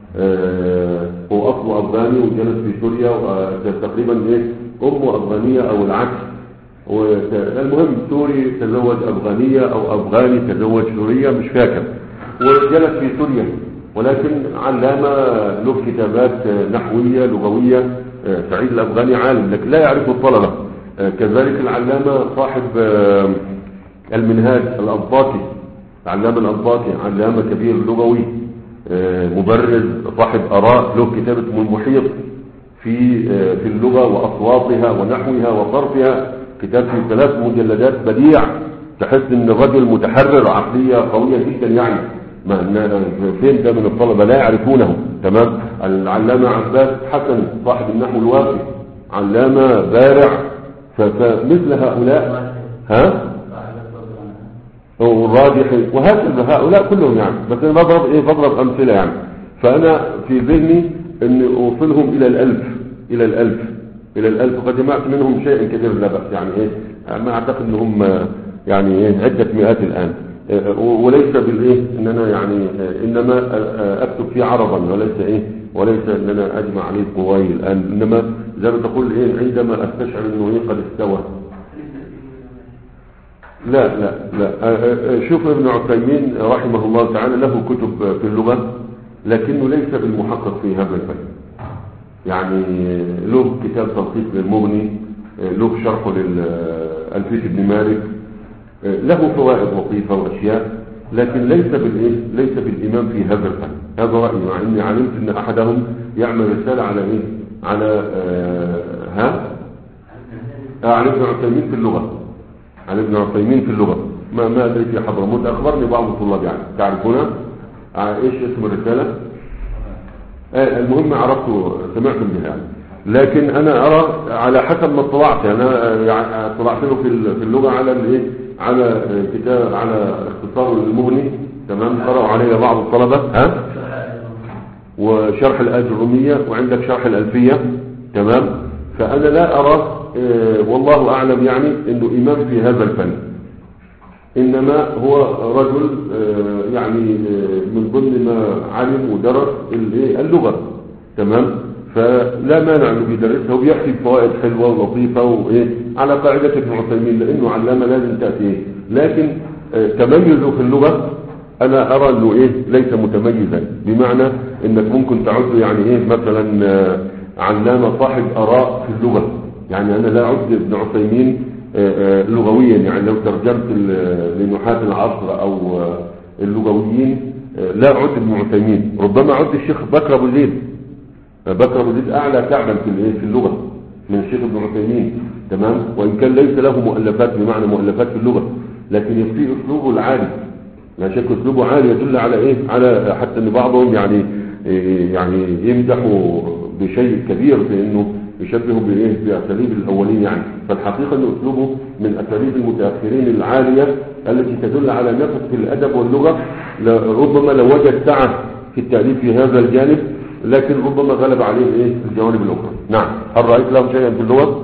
هو أصله أفغاني وجلس في سوريا تقريبا ايه أمه أفغانية أو العكس، المهم سوري تزوج أفغانية أو أفغاني تزوج سورية مش فاكر، وجلس في سوريا، ولكن علامة له كتابات نحوية لغوية. سعيد الأفغاني عالم لكن لا يعرفه الطلبة. كذلك العلامة صاحب المنهاج الأنطاكي، العلامة الأنطاكي علامة كبير لغوي مبرز صاحب آراء، له كتاب اسمه المحيط في في اللغة وأصواتها ونحوها وصرفها، كتاب في ثلاث مجلدات بديع، تحس ان الرجل متحرر عقلية قوية جدا يعني، ما فين ده من الطلبة لا يعرفونه تمام. العلامة عباس حسن صاحب النحو الوافي علامة بارع، فمثل هؤلاء ها والراجحي وهكذا هؤلاء كلهم يعني، بس انا بضرب ايه بضرب امثله يعني. فانا في ذهني ان اوصلهم الى الالف الى الالف الى الالف وقد جمعت منهم شيء كثير لا بأس يعني ايه، ما اعتقد انهم يعني ايه عده مئات الان، وليس بالايه ان انا يعني انما اكتب فيه عرضا وليس ايه وليس ان انا اجمع عليه قواي الان، انما زي ما تقول ايه عندما استشعر انه ايه قد استوى. لا لا لا شوف ابن عثيمين رحمه الله تعالى له كتب في اللغة لكنه ليس بالمحقق في هذا الفن، يعني له كتاب تلخيص للمغني، له شرحه للألفية ابن مالك، له فوائد لطيفة وأشياء، لكن ليس بالايه ليس بالإمام في هذا الفن. هذا رأيي، مع اني علمت ان احدهم يعمل رسالة على ايه على آه ها على ابن عثيمين في اللغة على ابن عثيمين في اللغة ما ما ادري في حضرموت، اخبرني بعض الطلاب يعني تعرفونها ايش اسم الرسالة؟ آه المهم عرفت سمعت بها يعني، لكن انا ارى على حسب ما اطلعت انا يعني اطلعت له في في اللغة على الايه على كتاب على اختصار المغني تمام، قرأوا عليه بعض الطلبة ها وشرح الأجرمية وعندك شرح الألفية تمام. فأنا لا أرى اه والله أعلم يعني أنه إمام في هذا الفن، إنما هو رجل اه يعني اه من ضمن ما علم ودرس اللغة تمام، فلا مانع انه بيدرسها وبيحكي فوائد حلوه ولطيفه وايه على قاعده ابن عثيمين، لانه علامه لازم تاتي، لكن اه تميزه في اللغه انا ارى انه ايه ليس متميزا، بمعنى انك ممكن تعد يعني ايه مثلا اه علامه صاحب اراء في اللغه، يعني انا لا اعد ابن عثيمين اه اه لغويا، يعني لو ترجمت لنحاة العصر او اه اللغويين اه لا اعد ابن عثيمين، ربما اعد الشيخ بكر ابو زيد بكر ابو زيد اعلى كعبا في في اللغه من الشيخ ابن عثيمين تمام، وان كان ليس له مؤلفات بمعنى مؤلفات في اللغه، لكن يكفي اسلوبه العالي، لا شك اسلوبه عالي يدل على ايه على حتى ان بعضهم يعني يعني يمدحوا بشيء كبير في انه يشبهه بايه باساليب الاولين يعني. فالحقيقه ان اسلوبه من اساليب المتاخرين العاليه التي تدل على نفس في الادب واللغه. ربما لو وجد سعه في التاليف في هذا الجانب، لكن ربما غلب عليه ايه الجوانب الاخرى. نعم. هل رايت له شيئا في اللغه؟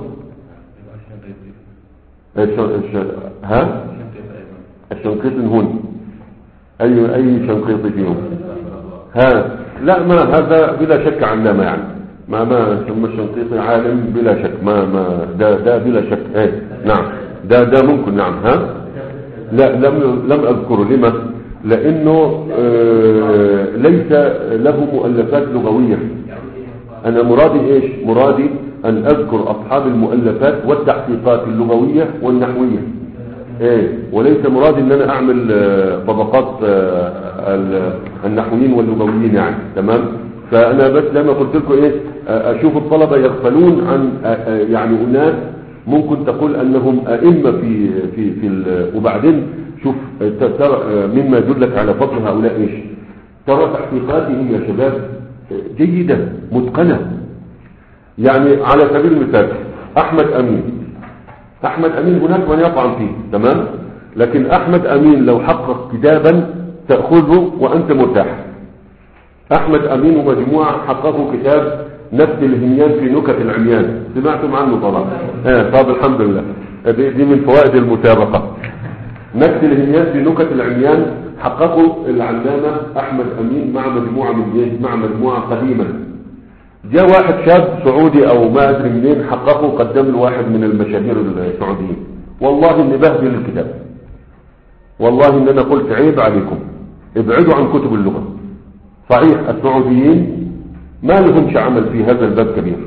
ها الشنقيطي هون اي اي شنقيطي فيهم؟ ها لا، ما هذا بلا شك علامه يعني، ما ما ثم الشنقيطي عالم بلا شك، ما ما ده ده بلا شك. ايه نعم ده ده ممكن. نعم. ها لا لم لم اذكره. لما؟ لانه آه ليس له مؤلفات لغويه. انا مرادي ايش؟ مرادي ان اذكر اصحاب المؤلفات والتحقيقات اللغويه والنحويه، ايه، وليس مرادي ان انا اعمل آه طبقات آه النحويين واللغويين يعني. تمام. فانا بس لما قلت لكم ايه اشوف الطلبه يغفلون عن آه يعني اناس ممكن تقول انهم ائمه في في في وبعدين شوف ترى مما يدلك على فضل هؤلاء ايش؟ ترى تحقيقاتهم يا شباب جيده متقنه. يعني على سبيل المثال احمد امين، احمد امين هناك من يطعن فيه، تمام، لكن احمد امين لو حقق كتابا تاخذه وانت مرتاح. احمد امين ومجموعه حققوا كتاب نفس الهميان في نكت العميان، سمعتم عنه طبعا؟ اه طب الحمد لله، دي من فوائد المسابقه. نفس الهميان في نكت العميان حققوا العلامه احمد امين مع مجموعه من مع مجموعه قديمه. جاء واحد شاب سعودي او ما ادري منين حققه، قدم له واحد من المشاهير السعوديين. والله اني بهدل الكتاب، والله ان انا قلت عيب عليكم، ابعدوا عن كتب اللغه. صحيح السعوديين ما لهمش عمل في هذا الباب كبير،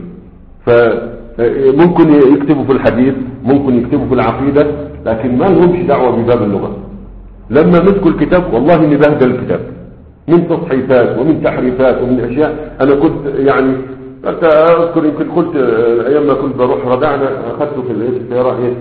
فممكن يكتبوا في الحديث، ممكن يكتبوا في العقيده، لكن ما لهمش دعوه بباب اللغه. لما مسكوا الكتاب والله اني بهدل الكتاب من تصحيفات ومن تحريفات ومن اشياء. انا كنت يعني اذكر يمكن قلت ايام ما كنت بروح ردعنا اخذته في الايه السياره ايه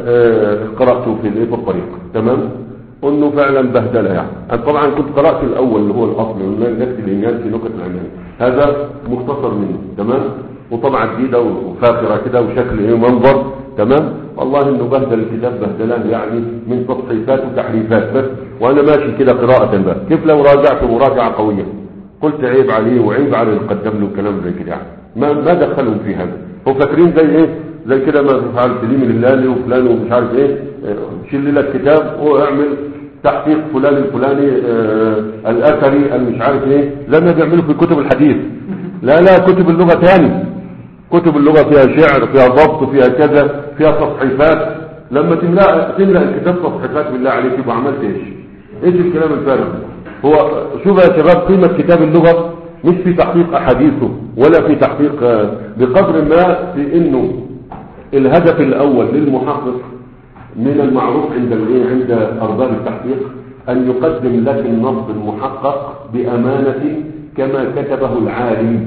قراته في الايه في الطريق، تمام، انه فعلا بهدله يعني. انا طبعا كنت قرات الاول اللي هو الاصل نفس الانجاز في نكت العنان، هذا مختصر منه، تمام، وطبعا جديده وفاخره كده وشكل ايه منظر، تمام. والله انه بهدل الكتاب بهدلان يعني من تصحيفات وتحريفات بس، وانا ماشي كده قراءه بقى. كيف لو راجعته مراجعه قويه؟ قلت عيب عليه وعيب على اللي قدم له كلام زي كده يعني. ما ما دخلهم في هذا. هو فاكرين زي ايه؟ زي كده ما فعل سليم اللالي وفلان ومش عارف ايه، شيل لك كتاب واعمل تحقيق فلان الفلاني آه الاثري المش عارف ايه، لما بيعملوا في كتب الحديث. لا لا، كتب اللغه ثاني، كتب اللغه فيها شعر، فيها ضبط، فيها كذا، فيها تصحيفات. لما تملا تملا الكتاب تصحيفات بالله عليك يبقى عملت ايش؟ ايش الكلام الفارغ؟ هو شوف يا شباب قيمه كتاب اللغه مش في تحقيق احاديثه ولا في تحقيق آه بقدر ما في انه الهدف الاول للمحقق من المعروف عند الايه عند ارباب التحقيق ان يقدم لك النص المحقق بامانه كما كتبه العالم.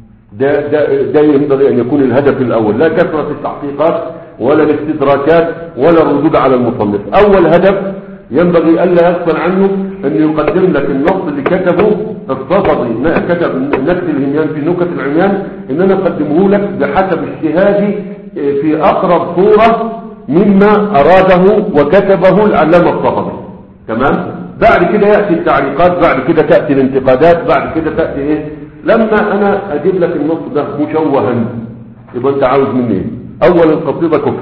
ده ده ده ينبغي ان يكون الهدف الاول، لا كثره التحقيقات ولا الاستدراكات ولا الردود على المصنف. اول هدف ينبغي الا يغفل عنه ان يقدم لك النص اللي كتبه الصفدي، كتب نكت الهميان في نكت العميان، ان انا اقدمه لك بحسب اجتهادي في اقرب صوره مما اراده وكتبه العلامه الصفدي، تمام. بعد كده ياتي التعليقات، بعد كده تاتي الانتقادات، بعد كده تاتي ايه. لما انا اجيب لك النص ده مشوها يبقى انت عاوز مني ايه؟ اول القصيده كفر،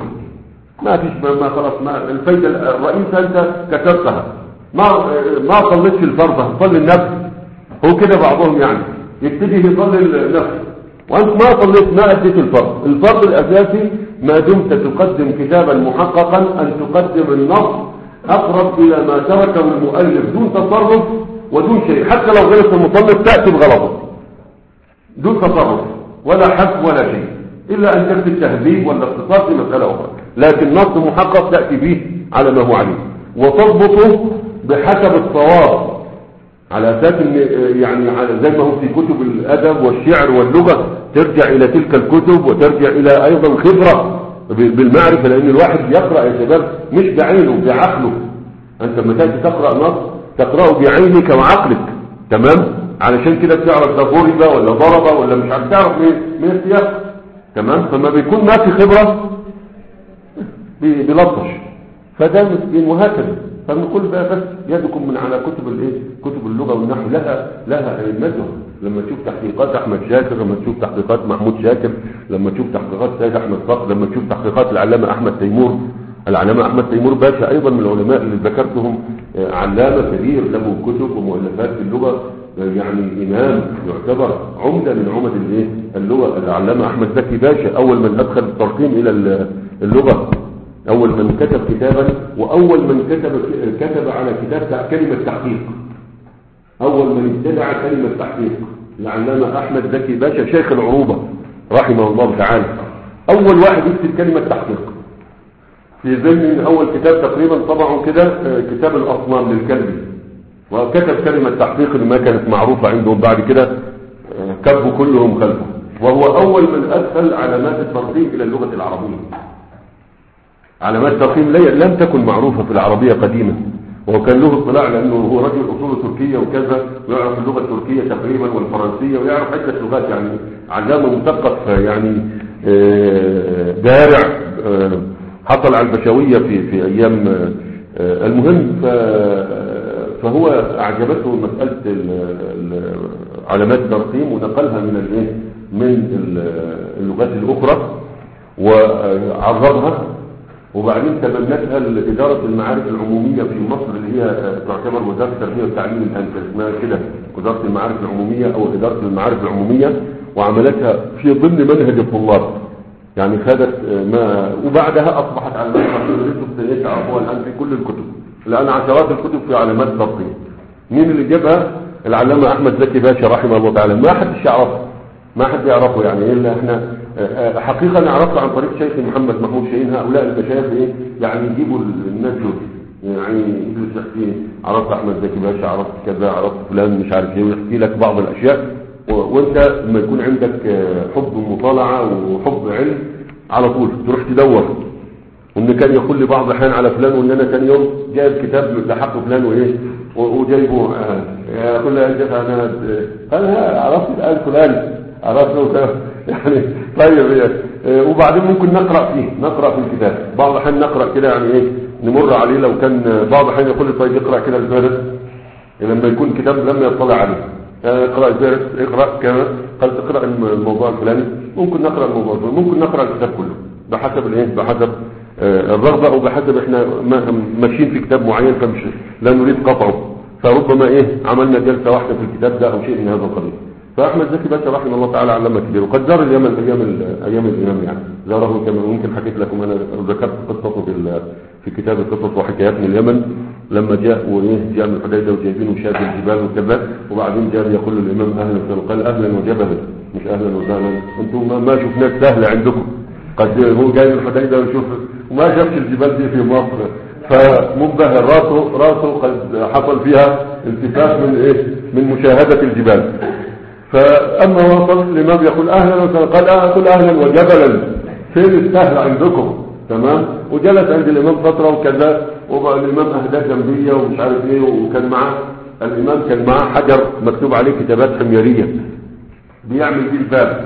ما فيش ما خلاص، ما الفايده الرئيسه انت كتبتها، ما ما صليتش الفرض، صلي النفس. هو كده بعضهم يعني يبتدي يصلي النفس وانت ما صليت، ما اديت الفرض. الفرض الاساسي ما دمت تقدم كتابا محققا ان تقدم النص اقرب الى ما تركه المؤلف دون تصرف ودون شيء، حتى لو غلط المصنف تاتي بغلطه دون تصرف ولا حذف ولا شيء، الا ان تكتب تهذيب ولا اختصار في مساله اخرى، لكن نص محقق تاتي به على ما هو عليه وتضبطه بحسب الصواب، على اساس ان يعني زي ما هو في كتب الادب والشعر واللغه ترجع الى تلك الكتب وترجع الى ايضا خبره بالمعرفه، لان الواحد يقرا يا شباب مش بعينه بعقله. انت لما تاتي تقرا نص تقراه بعينك وعقلك، تمام، علشان كده تعرف ده ضرب ولا ضرب ولا مش عارف، تعرف من من السياق، تمام. فما بيكون ما في خبرة بيلطش، فده مسكين وهكذا. فبنقول بقى بس يدكم من على كتب الايه كتب اللغة والنحو، لها لها ائمتها. لما تشوف تحقيقات احمد شاكر، لما تشوف تحقيقات محمود شاكر، لما تشوف تحقيقات سيد احمد فقر، لما تشوف تحقيقات العلامة احمد تيمور. العلامة احمد تيمور باشا ايضا من العلماء اللي ذكرتهم، علامة كبير له كتب ومؤلفات في اللغة، يعني امام يعتبر عمدة من عمد الايه اللغة. العلامة احمد زكي باشا اول من ادخل الترقيم الى اللغة، اول من كتب كتابا، واول من كتب كتب على كتاب كلمة تحقيق، اول من ابتدع كلمة تحقيق العلامة احمد زكي باشا شيخ العروبة رحمه الله تعالى، اول واحد يكتب كلمة تحقيق. في ذهن اول كتاب تقريبا طبعه كده كتاب الاصنام للكلبي، وكتب كلمة تحقيق اللي ما كانت معروفة عندهم، بعد كده كبوا كلهم خلفه، وهو اول من ادخل علامات الترقيم الى اللغة العربية. علامات الترقيم لم تكن معروفة في العربية قديما، وهو كان له اطلاع لانه هو رجل اصول تركية وكذا، ويعرف اللغة التركية تقريبا والفرنسية، ويعرف عدة لغات، يعني علامة مثقف، يعني دارع، حصل على البشوية في في ايام. المهم فهو اعجبته مسألة علامات الترقيم، ونقلها من الايه من اللغات الاخرى وعرضها، وبعدين تبنتها لإدارة المعارف العمومية في مصر، اللي هي تعتبر وزارة التربية والتعليم الآن، اسمها كده وزارة المعارف العمومية أو إدارة المعارف العمومية، وعملتها في ضمن منهج الطلاب، يعني خدت ما، وبعدها أصبحت علامات ترقيم تعرفوها الآن في كل الكتب، الآن عشرات الكتب في علامات ترقيم. مين اللي جابها؟ العلامة أحمد زكي باشا رحمه الله تعالى. ما حدش يعرفه، ما حد يعرفه يعني إلا إحنا حقيقة أنا عرفت عن طريق شيخ محمد محمود شاهين. هؤلاء المشايخ إيه يعني يجيبوا الناس دول، يعني يجلس يحكي عرفت أحمد زكي باشا، عرفت كذا، عرفت فلان مش عارف إيه، ويحكي لك بعض الأشياء. وأنت لما يكون عندك حب مطالعة وحب علم على طول تروح تدور. وإن كان يقول لي بعض الأحيان على فلان، وإن أنا ثاني يوم جايب كتاب لحق فلان وإيه وجايبه، يقول لي أنا أنا عرفت الآن فلان، عرفته يعني. طيب وبعدين ممكن نقرأ فيه نقرأ في الكتاب بعض الحين، نقرأ كده يعني ايه نمر عليه. لو كان بعض الحين يقول لي طيب اقرأ كده الفارس، لما يكون كتاب لم يطلع عليه، اقرأ الفارس، اقرأ كما قال تقرأ الموضوع الفلاني، ممكن نقرأ الموضوع الفلاني، ممكن نقرأ الكتاب كله بحسب الايه بحسب الرغبة، او بحسب احنا ماشيين في كتاب معين فمش لا نريد قطعه، فربما ايه عملنا جلسة واحدة في الكتاب ده او شيء من هذا القبيل. فأحمد زكي باشا رحمه الله تعالى علامة كبير، وقد زار اليمن أيام أيام الإمام، يعني زاره كما ممكن حكيت لكم أنا ذكرت قصته في في كتاب قصص وحكايات من اليمن، لما جاء وإيه جاء من الحديدة وجايبين وشاف الجبال وكذا، وبعدين جاء يقول للإمام أهلا وسهلا، قال أهلا وجبلا مش أهلا وسهلا، أنتم ما شفناش سهلة عندكم، قد هو جاي من الحديدة ويشوف وما شافش الجبال دي في مصر، فمنبهر راسه راسه قد حصل فيها التفاف من إيه من مشاهدة الجبال. فأما وصل الإمام يقول أهلا وسهلا، قال أقول أهلا وجبلا، فين السهل عندكم؟ تمام. وجلس عند الإمام فترة وكذا، وبقى الإمام أهداه جنبية ومش عارف إيه، وكان معاه الإمام كان معاه حجر مكتوب عليه كتابات حميرية بيعمل بيه الباب،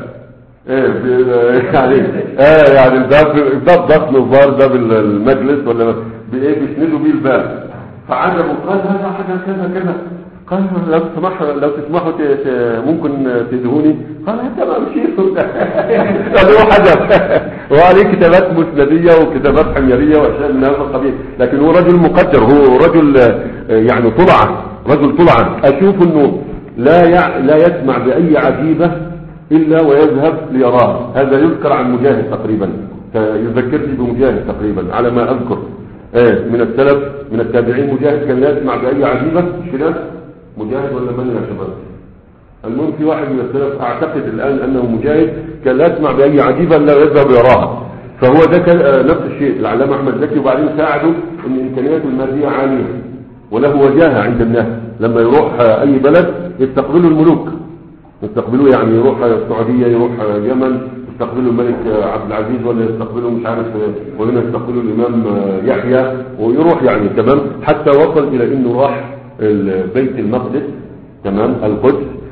ايه يعني ايه يعني الباب الباب ضغط الظاهر ده بالمجلس ولا بايه بيسندوا بيه الباب. فعجبوا قال هذا حجر كذا كذا، قال لو تسمح لو تسمحوا ممكن تدهوني، قال انت ما مشيت هذا هو حجر وعليه كتابات مسندية وكتابات حميرية واشياء من هذا القبيل، لكن هو رجل مقدر، هو رجل يعني طلعة، رجل طلعة. اشوف انه لا يع... لا يسمع باي عجيبة الا ويذهب ليراها. هذا يذكر عن مجاهد تقريبا، يذكرني بمجاهد تقريبا على ما اذكر ايه من السلف من التابعين. مجاهد كان لا يسمع باي عجيبة، مش كده؟ مجاهد ولا من يا شباب؟ المهم في واحد من السلف اعتقد الان انه مجاهد كان لا يسمع باي عجيبة الا يذهب يراها. فهو ده كان نفس الشيء العلامة احمد زكي، وبعدين ساعده ان امكانياته المادية عالية وله وجاهة عند الناس. لما يروح اي بلد يستقبله الملوك، يستقبلوه يعني يروح السعودية، يروح اليمن يستقبله الملك عبد العزيز، ولا يستقبله مش عارف، وهنا يستقبله الامام يحيى، ويروح يعني تمام، حتى وصل الى انه راح بيت المقدس تمام القدس،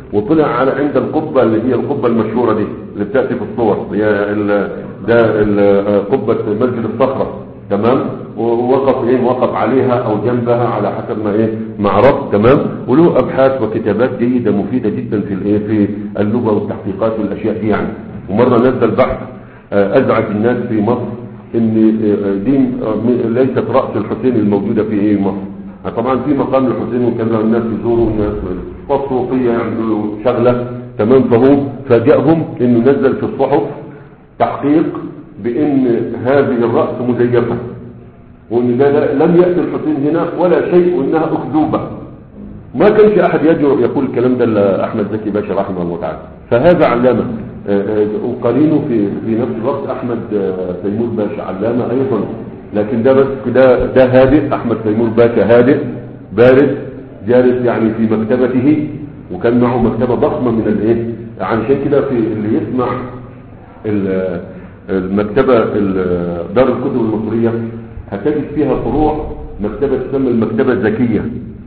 وطلع على عند القبة اللي هي القبة المشهورة دي اللي بتأتي في الصور، هي ال- ده ال- قبة مسجد الصخرة، تمام. ووقف ايه وقف عليها او جنبها على حسب ما ايه ما عرف، تمام. وله ابحاث وكتابات جيدة مفيدة جدا في الايه في اللغة والتحقيقات والاشياء دي يعني. ومرة نزل بحث ازعج الناس في مصر ان دي ليست رأس الحسين الموجودة في ايه مصر. طبعا في مقام الحسين وكذا الناس يزوروا الناس والصوفية يعملوا شغلة، تمام. فهو فاجأهم انه نزل في الصحف تحقيق بان هذه الرأس مزيفة، وان لا لم يأتي الحسين هنا ولا شيء وانها اكذوبة. ما كانش احد يجرؤ يقول الكلام ده الا احمد زكي باشا رحمه الله تعالى. فهذا علامة، وقرينه في في نفس الوقت احمد تيمور باشا علامة ايضا، لكن ده بس ده ده هادئ. احمد تيمور باشا هادئ بارد جالس يعني في مكتبته، وكان معه مكتبة ضخمة من الايه. عشان كده في اللي يسمع المكتبة دار الكتب المصرية هتجد فيها فروع مكتبة تسمى المكتبة الذكية.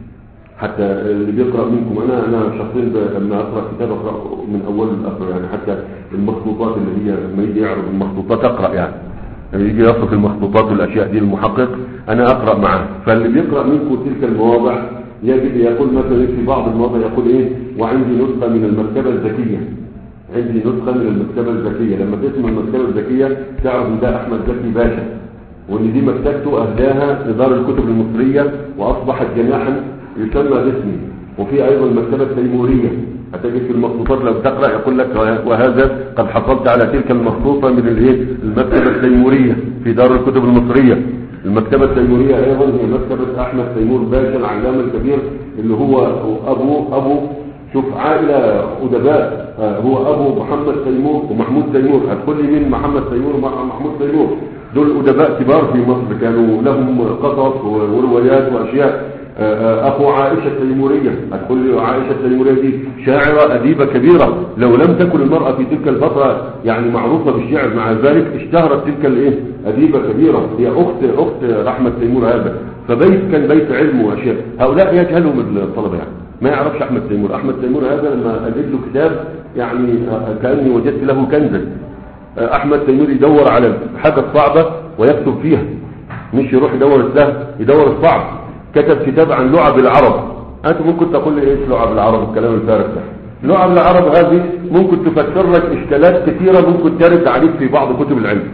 حتى اللي بيقرأ منكم انا انا شخصيا لما اقرأ كتاب اقرأ من اول لاخر يعني، حتى المخطوطات اللي هي لما يجي يعرض المخطوطات اقرأ يعني، لما يجي يصف المخطوطات والاشياء دي المحقق انا اقرأ معاه. فاللي بيقرأ منكم تلك المواضع يجد يقول مثلا في بعض المواضع يقول ايه وعندي نسخة من المكتبة الذكية، عندي نسخة من المكتبة الذكية. لما تسمع المكتبة الذكية تعرف ان ده احمد زكي باشا، وان دي مكتبته اهداها لدار الكتب المصرية واصبحت جناحا يسمى باسمي. وفي ايضا المكتبة التيمورية هتجد في المخطوطات لو تقرأ يقول لك وهذا قد حصلت على تلك المخطوطة من الايه المكتبة التيمورية في دار الكتب المصرية. المكتبة التيمورية ايضا هي مكتبة احمد تيمور باشا العلامة الكبير اللي هو ابو ابو شوف عائلة أدباء، هو أبو محمد تيمور ومحمود تيمور. هتقول لي مين محمد تيمور ومحمود تيمور؟ دول أدباء كبار في مصر كانوا لهم قصص وروايات وأشياء. أخو عائشة التيمورية، هتقول لي عائشة التيمورية دي شاعرة أديبة كبيرة، لو لم تكن المرأة في تلك الفترة يعني معروفة بالشعر، مع ذلك اشتهرت تلك الإيه أديبة كبيرة، هي أخت أخت أحمد تيمور هذا. فبيت كان بيت علم وأشياء. هؤلاء يجهلهم الطلبة يعني، ما يعرفش احمد تيمور. احمد تيمور هذا لما اجد له كتاب يعني كاني وجدت له كنزا. احمد تيمور يدور على حاجه صعبه ويكتب فيها، مش يروح يدور السهل، يدور الصعب. كتب كتاب عن لعب العرب. انت ممكن تقول لي ايش لعب العرب الكلام الفارغ ده؟ لعب العرب هذه ممكن تفسر لك اشكالات كثيره ممكن ترد عليك في بعض كتب العلم.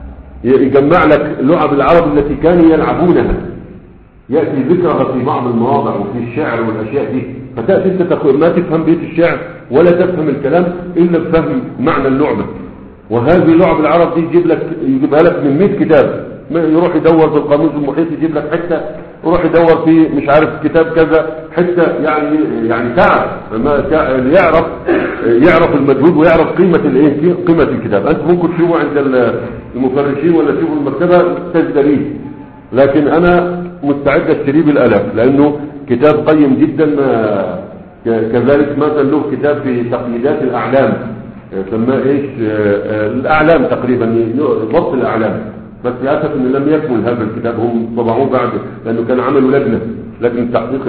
يجمع لك لعب العرب التي كانوا يلعبونها، يأتي ذكرها في بعض المواضع وفي الشعر والأشياء دي. فتأتي انت ما تفهم بيت الشعر ولا تفهم الكلام إلا بفهم معنى اللعبة. وهذه لعب العرب دي يجيب لك يجيبها لك من مئة كتاب، يروح يدور في القاموس المحيط يجيب لك حتة، يروح يدور في مش عارف كتاب كذا حتة، يعني يعني تعب ما يعرف يعرف المجهود ويعرف قيمة الايه قيمة الكتاب. انت ممكن تشوفه عند المفرشين ولا تشوفه المكتبة تزدريه، لكن انا مستعد اشتريه بالالاف لانه كتاب قيم جدا. كذلك مثلا له كتاب في تقييدات الاعلام سماه ايش الاعلام تقريبا، ضبط الاعلام، بس للاسف انه لم يكمل هذا الكتاب، هم طبعوه بعد لانه كان عملوا لجنه لجنه تحقيق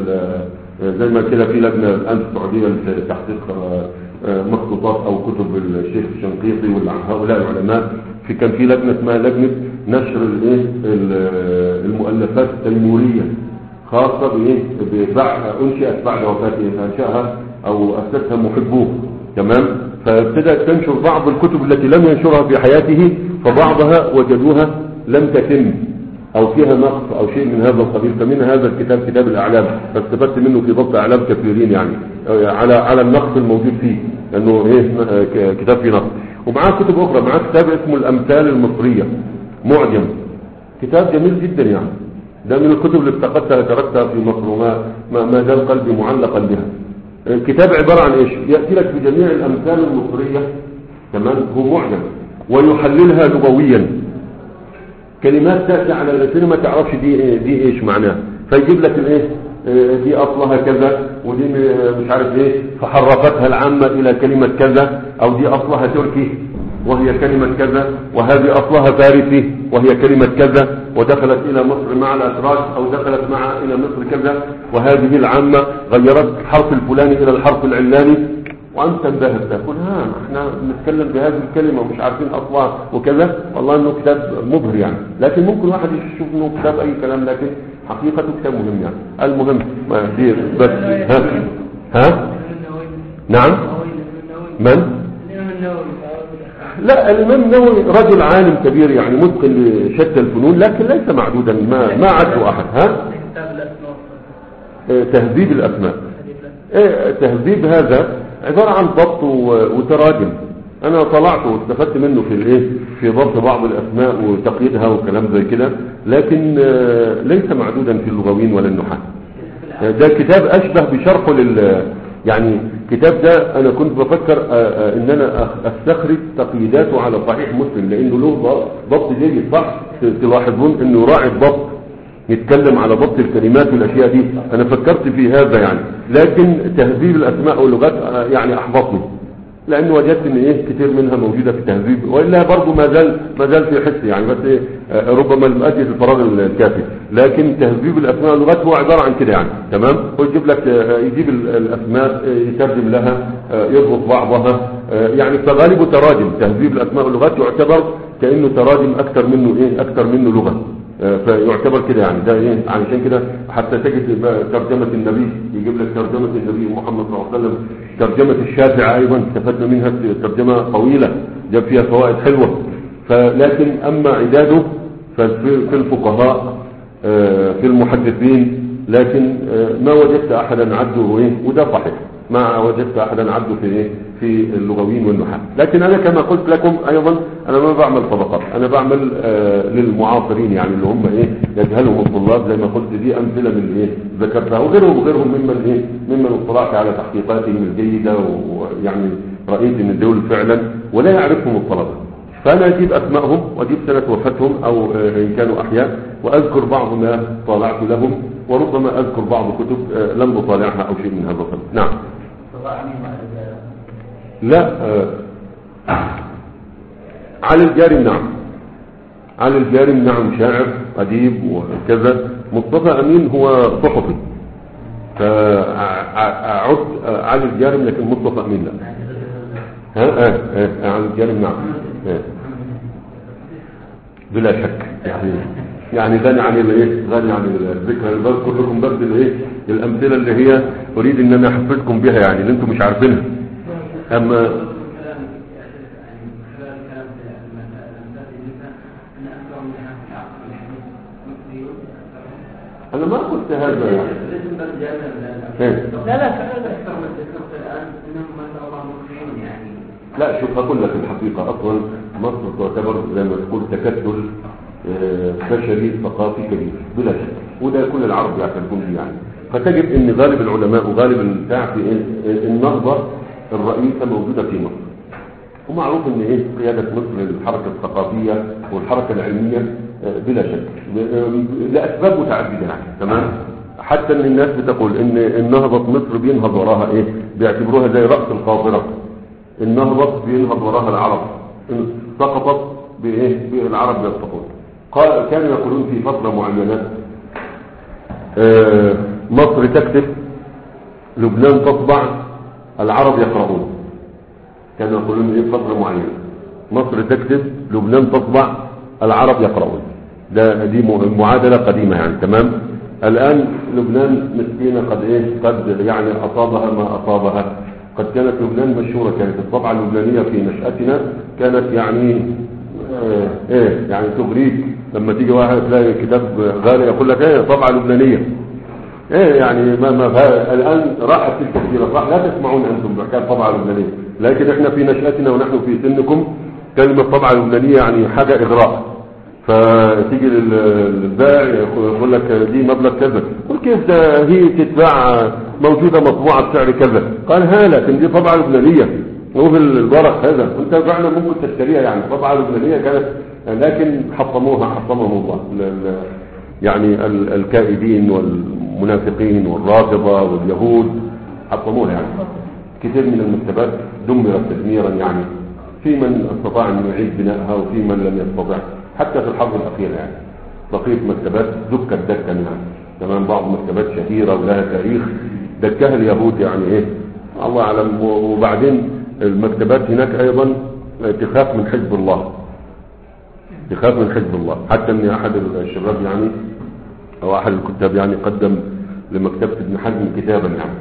زي ما كده في لجنه الان في السعوديه لتحقيق مخطوطات او كتب الشيخ الشنقيطي وهؤلاء العلماء. في كان في لجنه اسمها لجنه نشر الايه المؤلفات التيموريه خاصه بايه انشئت بعد وفاته، فانشاها او اسسها محبوه، تمام. فابتدأت تنشر بعض الكتب التي لم ينشرها في حياته، فبعضها وجدوها لم تتم او فيها نقص او شيء من هذا القبيل. فمن هذا الكتاب كتاب الاعلام، فاستفدت منه في ضبط اعلام كثيرين يعني على على النقص الموجود فيه، لانه ايه كتاب فيه نقص. ومعاه كتب اخرى، معاه كتاب اسمه الامثال المصرية معجم، كتاب جميل جدا يعني، ده من الكتب اللي افتقدتها تركتها في مصر وما ما, ما زال قلبي معلقا بها. كتاب عبارة عن ايش؟ يأتي لك في جميع الامثال المصرية، تمام، هو معجم ويحللها لغويا، كلمات تأتي على اللسان ما تعرفش دي دي ايش معناها، فيجيب لك الايه دي اصلها كذا ودي مش عارف ايه، فحرفتها العامة الى كلمة كذا، او دي اصلها تركي وهي كلمة كذا، وهذه أصلها فارسي وهي كلمة كذا، ودخلت إلى مصر مع الأتراك أو دخلت مع إلى مصر كذا، وهذه العامة غيرت الحرف الفلاني إلى الحرف العلاني، وأنت انبهت تقول ها احنا بنتكلم بهذه الكلمة ومش عارفين أصلها وكذا. والله إنه كتاب مبهر يعني، لكن ممكن واحد يشوف إنه كتاب أي كلام، لكن حقيقته كتاب مهم يعني. المهم ما دي بس. ها ها نعم من؟ لا الإمام النووي رجل عالم كبير يعني، متقن لشتى الفنون، لكن ليس معدودا، ما ما عده أحد. ها تهذيب الأسماء. إيه تهذيب هذا عبارة عن ضبط وتراجم. أنا طلعت واستفدت منه في الإيه في ضبط بعض الأسماء وتقييدها وكلام زي كده، لكن ليس معدودا في اللغويين ولا النحاة. ده كتاب أشبه بشرحه لل يعني كتاب ده أنا كنت بفكر إن أنا أستخرج تقييداته على صحيح مسلم، لأنه له ضبط جيد. صح تلاحظون إنه يراعي الضبط، يتكلم على ضبط الكلمات والأشياء دي. أنا فكرت في هذا يعني، لكن تهذيب الأسماء واللغات يعني أحبطني، لأنه وجدت إن إيه كتير منها موجودة في التهذيب، وإلا برضو ما زال ما زال في حس يعني، بس إيه ربما لم أجد الفراغ الكافي. لكن تهذيب الأسماء واللغات هو عبارة عن كده يعني، تمام. هو يجيب لك يجيب الأسماء يترجم لها يضبط بعضها يعني، فغالبه تراجم. تهذيب الأسماء واللغات يعتبر كأنه تراجم أكثر منه إيه أكثر منه لغة، فيعتبر كده يعني. ده ايه علشان كده حتى تجد ترجمة النبي، يجيب لك ترجمة النبي محمد صلى الله عليه وسلم، ترجمة الشافعي ايضا استفدنا منها ترجمة طويلة جاب فيها فوائد حلوة. فلكن اما عداده ففي الفقهاء في المحدثين، لكن ما وجدت احدا عده ايه، وده صحيح، ما وجدت احدا عده في ايه في اللغويين والنحاة. لكن انا كما قلت لكم ايضا انا ما بعمل طبقات، انا بعمل آه للمعاصرين يعني، اللي هم ايه يجهلهم الطلاب زي ما قلت. دي امثله من ايه ذكرتها، وغيرهم وغيرهم ممن ايه ممن اطلعت على تحقيقاتهم الجيده، ويعني رايت ان دول فعلا ولا يعرفهم الطلبه. فانا اجيب اسمائهم واجيب سنه وفاتهم او آه ان كانوا احياء، واذكر بعض ما طالعت لهم، وربما اذكر بعض كتب آه لم اطالعها او شيء من هذا القبيل. نعم. لا آه. علي الجارم نعم، علي الجارم نعم شاعر أديب وكذا. مصطفى أمين هو صحفي، فأعد علي الجارم لكن مصطفى أمين لا. ها آه آه علي الجارم نعم آه. بلا شك يعني، يعني غني عن الايه غني عن الذكر. بذكر لكم بس الايه الامثله اللي هي اريد ان انا احفزكم بها يعني، اللي انتم مش عارفينها. اما انا ما قلت هذا يعني. لا لا لا شوف اقول لك الحقيقه، اصلا مصر تعتبر زي ما تقول تكتل بشري ثقافي كبير بلا شك، وده كل العرب يعترفون به يعني. فتجد ان غالب العلماء وغالب البتاع في النهضه الرئيسه موجوده في مصر، ومعروف ان ايه قياده مصر للحركه الثقافيه والحركه العلميه بلا شك لاسباب متعدده يعني، تمام. حتى ان الناس بتقول ان النهضه مصر بينهض وراها ايه، بيعتبروها زي راس القاطره. النهضه بينهض وراها العرب، ان سقطت بايه بالعرب يسقطون. قال كانوا يقولون في فتره معينه آه مصر تكتب، لبنان تطبع، العرب يقرؤون. كانوا يقولون ايه فتره معينه مصر تكتب، لبنان تطبع، العرب يقرؤون. ده دي معادله قديمه يعني، تمام. الان لبنان مسكينه قد ايه قد يعني اصابها ما اصابها. قد كانت لبنان مشهوره، كانت الطبعه اللبنانيه في نشاتنا كانت يعني ايه, إيه يعني تغريك لما تيجي واحد تلاقي كتاب غالي يقول لك ايه طبعه لبنانيه ايه يعني ما ما الان راحت تلك الكثيره صح. لا تسمعون انتم بحكايه طبعه لبنانيه، لكن احنا في نشاتنا ونحن في سنكم كلمه طبعه لبنانيه يعني حاجه اغراء. فتيجي للبائع يقول لك دي مبلغ كذا، قل كيف ده هي تتباع موجوده مطبوعه بسعر كذا. قال ها لكن دي طبعه لبنانيه، هو في البرق هذا انت فعلا ممكن تشتريها يعني طبعه لبنانيه كانت، لكن حطموها حطمهم الله يعني الكائدين والمنافقين والرافضه واليهود حطموها يعني. كثير من المكتبات دمرت تدميرا يعني، في من استطاع أن يعيد بنائها وفي من لم يستطع، حتى في الحرب الأخيرة يعني بقيت مكتبات دكت دكا يعني تمام، بعض مكتبات شهيرة ولها تاريخ دكها اليهود يعني ايه الله أعلم. وبعدين المكتبات هناك أيضا تخاف من حزب الله، تخاف من حزب الله، حتى أن أحد الشباب يعني أو أحد الكتاب يعني قدم لمكتبة ابن حزم كتابا يعني،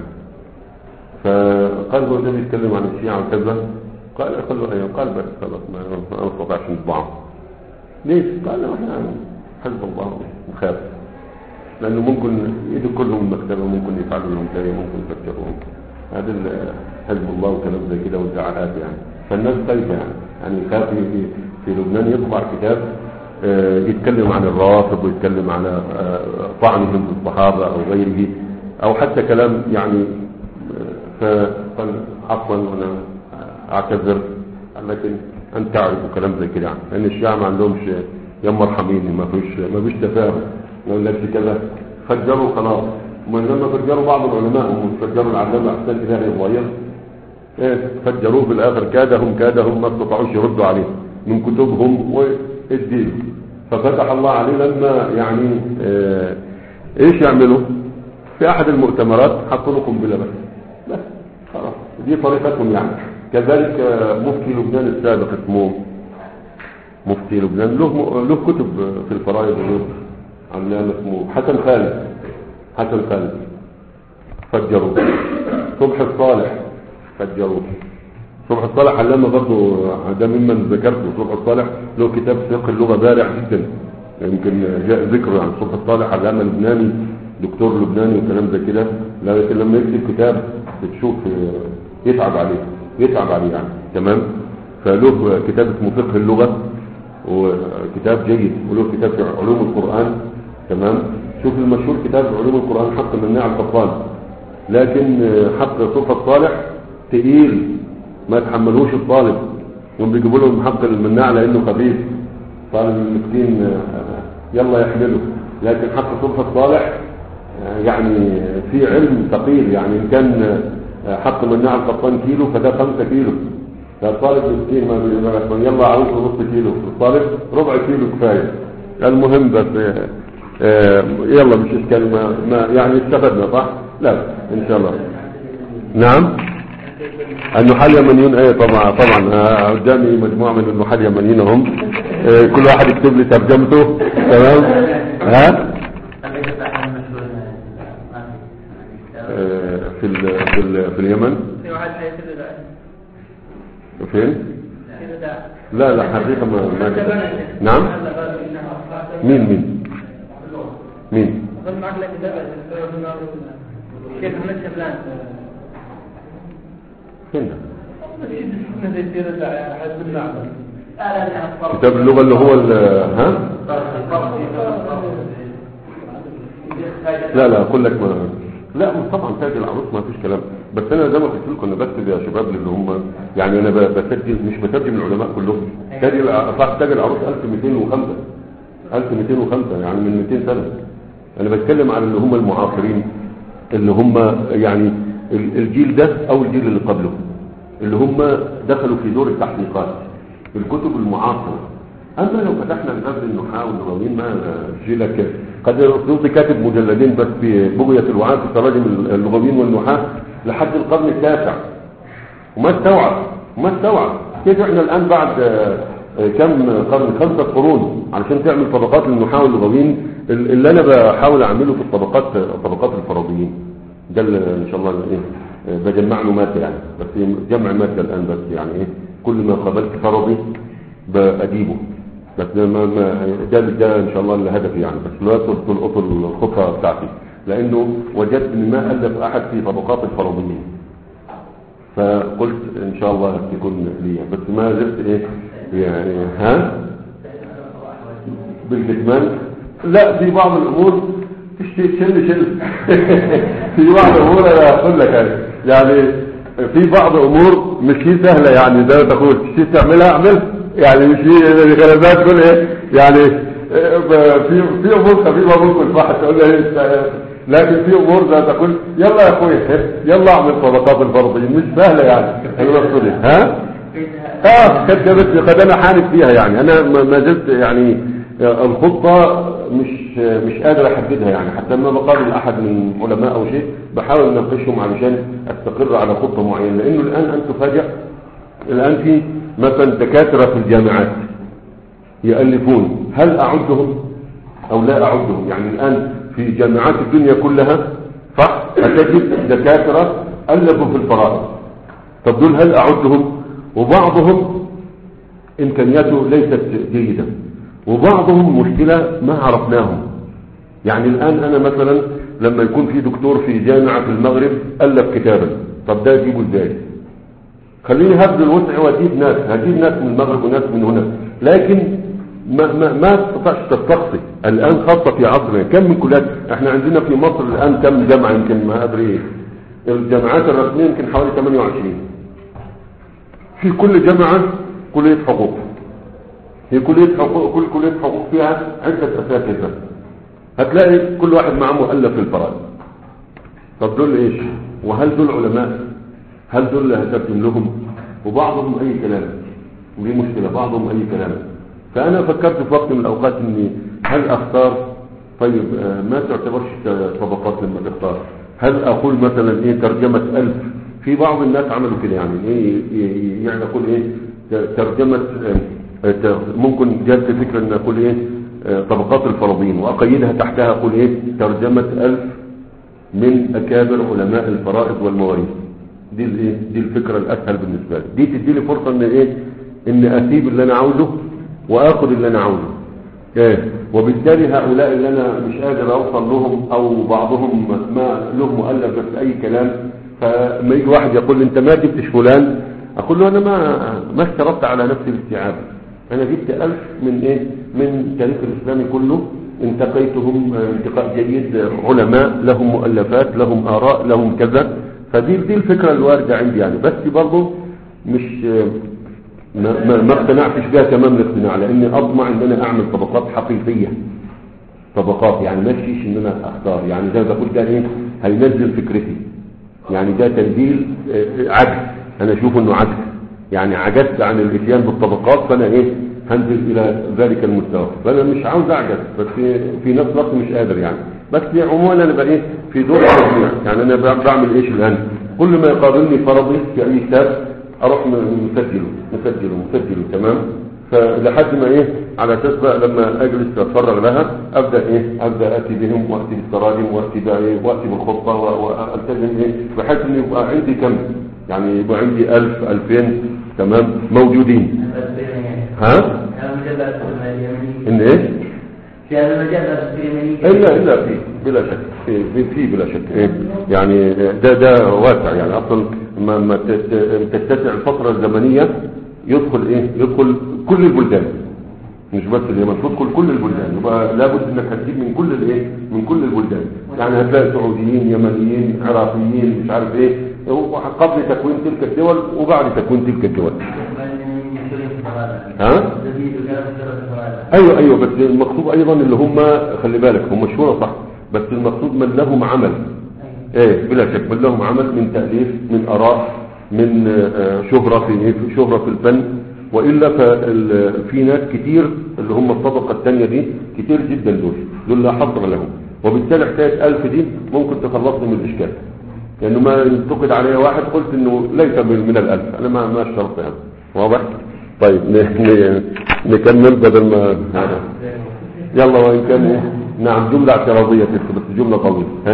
فقال هو ده بيتكلم عن الشيعة وكذا، قال قال له ايوه، قال بس خلاص ما ما استطعش نطبعه. ليش؟ قال له احنا حزب الله نخاف، لانه ممكن يدوا كلهم المكتبه وممكن يفعلوا لهم شيء، ممكن يفكروهم، هذا حزب الله وكلام زي كده وادعاءات يعني، فالناس خايفه يعني يعني خاف في, في لبنان يطبع كتاب يتكلم عن الروافض ويتكلم على طعنهم في الصحابه او غيره، او حتى كلام يعني. فقال عفوا وانا اعتذر، لكن انت تعرف وكلام زي كده يعني، لان الشيعة ما عندهمش يا مرحمين، ما فيش ما فيش تفاهم، يقول لك كذا فجروا خلاص. ومن لما فجروا بعض العلماء هم فجروا العلامه احسن الهي الغير ايه، فجروه في الاخر كادهم كادهم ما استطاعوش يردوا عليه من كتبهم والدين، ففتح الله عليه لما يعني اه ايش يعملوا في احد المؤتمرات حطوا له قنبله بس بس خلاص، دي طريقتهم يعني. كذلك مفتي لبنان السابق اسمه مفتي لبنان له له كتب في الفرائض وله علامه اسمه حسن خالد، حسن خالد فجروا. صبح الصالح فجروا، صبح الصالح علامه برضه ده ممن ذكرته. صبح الصالح له كتاب فقه اللغه بارع جدا، يمكن جاء ذكره عن صبح الصالح علامه لبناني دكتور لبناني وكلام زي كده، لكن لما يكتب كتاب بتشوف يتعب عليه يتعب عليه يعني تمام. فله كتاب اسمه فقه اللغة وكتاب جيد، وله كتاب في علوم القرآن تمام. شوف المشهور كتاب علوم القرآن حق مناع القطان، لكن حق صبح الصالح تقيل ما تحملوش الطالب، وهم بيجيبوا لهم حق المناع لانه خفيف، طالب المسكين يلا يحمله. لكن حق صبح الصالح يعني في علم ثقيل يعني، ان كان حق مناع القطان كيلو فده خمسة كيلو، فالطالب مسكين ما يلا عاوز نص كيلو، الطالب ربع كيلو كفايه. المهم بس يلا مش اشكال ما, ما يعني استفدنا صح؟ لا ان شاء الله. نعم النحال اليمنيون ايه طبعا طبعا قدامي مجموعه من النحال اليمنيين هم، كل واحد يكتب لي ترجمته تمام. ها في ال في ال في اليمن فين؟ لا لا حقيقة ما ما نعم. مين مين مين فين كتاب اللغة اللي هو ها لا لا اقول لك ما لا طبعا تاج العروس ما فيش كلام، بس انا زي ما قلت لكم انا بكتب يا شباب اللي هم يعني انا بسجل مش بترجم العلماء كلهم. تاج صح تاج العروس ألف ومئتين وخمسة ألف ومئتين وخمسة يعني من مئتين سنة. انا بتكلم عن اللي هم المعاصرين، اللي هم يعني الجيل ده او الجيل اللي قبله، اللي هم دخلوا في دور التحقيقات بالكتب المعاصرة. اما لو فتحنا من قبل النحاة واللغويين ما جيلك قد يصدق كاتب مجلدين بس في بغية الوعاء في تراجم اللغويين والنحاة لحد القرن التاسع وما استوعب وما استوعب كيف احنا الان بعد كم قرن، خمسة قرون علشان تعمل طبقات للنحاة واللغويين. اللي انا بحاول اعمله في الطبقات طبقات الفرضيين ده ان شاء الله ايه بجمع له مادة يعني، بس جمع مادة الان بس يعني ايه كل ما قابلت فرضي بأجيبه، بس ما ما ده ده ان شاء الله الهدف يعني، بس لا تلقط الخطه بتاعتي لانه وجدت ان ما الف احد في طبقات الفرضيين، فقلت ان شاء الله تكون لي، بس ما زلت ايه يعني ها بالكتمان. لا في بعض الامور تشتي شل شل في بعض الامور انا اقول لك يعني في بعض امور مش هي سهله يعني، زي ما تقول تشتي تعملها اعملها يعني، مش في غلبات كل ايه يعني في في امور خفيفه ممكن واحد تقول له ايه، لكن في امور زي تقول يلا يا اخويا يلا اعمل طبقات الفرضيه مش سهله يعني. انا بقول ها اه كذبت قد انا حانت فيها يعني انا ما زلت يعني الخطة مش مش قادر احددها يعني حتى لما بقابل احد من علماء او شيء بحاول اناقشهم علشان استقر على خطة معينة لانه الان انت تفاجئ الان في مثلا دكاترة في الجامعات يألفون هل اعدهم او لا اعدهم يعني الان في جامعات الدنيا كلها صح هتجد دكاترة ألفوا في الفرائض طب دول هل اعدهم وبعضهم امكانياته ليست جيدة وبعضهم مشكلة ما عرفناهم يعني الان انا مثلا لما يكون في دكتور في جامعة في المغرب ألف كتابا طب ده اجيبه ازاي خليني هبذل الوسع واجيب ناس هجيب ناس من المغرب وناس من هنا لكن ما ما ما تستطيعش تستقصي الان خاصة في عصرنا كم من كليات احنا عندنا في مصر الان كم جامعة يمكن ما ادري ايه الجامعات الرسمية يمكن حوالي ثمانية وعشرين في كل جامعة كلية حقوق هي كلية حقوق كل كلية حقوق فيها عدة اساتذة هتلاقي كل واحد معه مؤلف في الفرائض طب دول ايش وهل دول علماء هل دول هترجم لهم وبعضهم اي كلام ودي مشكلة بعضهم اي كلام فانا فكرت في وقت من الاوقات اني هل اختار طيب ما تعتبرش طبقات لما تختار هل اقول مثلا ايه ترجمة الف في بعض الناس عملوا كده يعني ايه يعني اقول ايه ترجمة ممكن جالت فكرة ان اقول ايه طبقات الفرضين واقيدها تحتها اقول ايه ترجمة الف من اكابر علماء الفرائض والمواريث دي الايه دي الفكرة الاسهل بالنسبة لي دي تدي لي فرصة ان ايه ان اسيب اللي انا عاوزه واخد اللي انا عاوزه ايه وبالتالي هؤلاء اللي انا مش قادر اوصل لهم او بعضهم ما لهم مؤلف بس اي كلام فما يجي واحد يقول لي انت ما جبتش فلان اقول له انا ما ما اشترطت على نفسي الاستيعاب انا جبت الف من ايه من تاريخ الاسلامي كله انتقيتهم انتقاء جيد علماء لهم مؤلفات لهم اراء لهم كذا فدي دي الفكرة الواردة عندي يعني بس برضه مش ما ما, ما اقتنعتش بها تمام الاقتناع لاني اطمع ان انا اعمل طبقات حقيقية طبقات يعني ما فيش ان انا اختار يعني زي ما بقول ده ايه هينزل فكرتي يعني ده تنزيل عجز انا اشوف انه عجز يعني عجزت عن الاتيان بالطبقات فانا ايه هنزل الى ذلك المستوى فانا مش عاوز اعجز بس في نفس الوقت مش قادر يعني بس عموما انا بقى ايه في دور تجميع يعني انا بعمل ايش الان كل ما يقابلني فرضي في اي كتاب اروح مسجله مسجله مسجله تمام فلحد ما ايه على اساس بقى لما اجلس اتفرغ لها ابدا ايه ابدا اتي بهم واتي بالتراجم واتي بقى ايه واتي بالخطه والتزم ايه بحيث ان يبقى عندي كم يعني يبقى عندي ألف ألفين تمام موجودين ها ان ايه في هذا المجال الا الا في بلا شك في في بلا شك إيه؟ يعني ده ده واسع يعني اصلا ما ما تتسع الفتره الزمنيه يدخل ايه يدخل كل البلدان مش بس اليمن تدخل كل البلدان يبقى لابد انك هتجيب من كل الايه من كل البلدان يعني هتلاقي سعوديين يمنيين عراقيين مش عارف ايه قبل تكوين تلك الدول وبعد تكوين تلك الدول ها ايوه ايوه بس المقصود ايضا اللي هم خلي بالك هم مشهوره صح بس المقصود من لهم عمل ايه بلا شك من لهم عمل من تأليف من اراء من شهرة في شهرة في الفن وإلا ففي ناس كتير اللي هم الطبقة الثانية دي كتير جدا دول دول لا حصر لهم وبالتالي حكاية ألف دي ممكن تخلصني من الإشكال لأنه ما ينتقد عليها واحد قلت إنه ليس من الألف أنا ما ما اشترط يعني واضح طيب نكمل بدل ما هذا يلا وإن كان نعم جملة اعتراضية بس جملة طويلة ها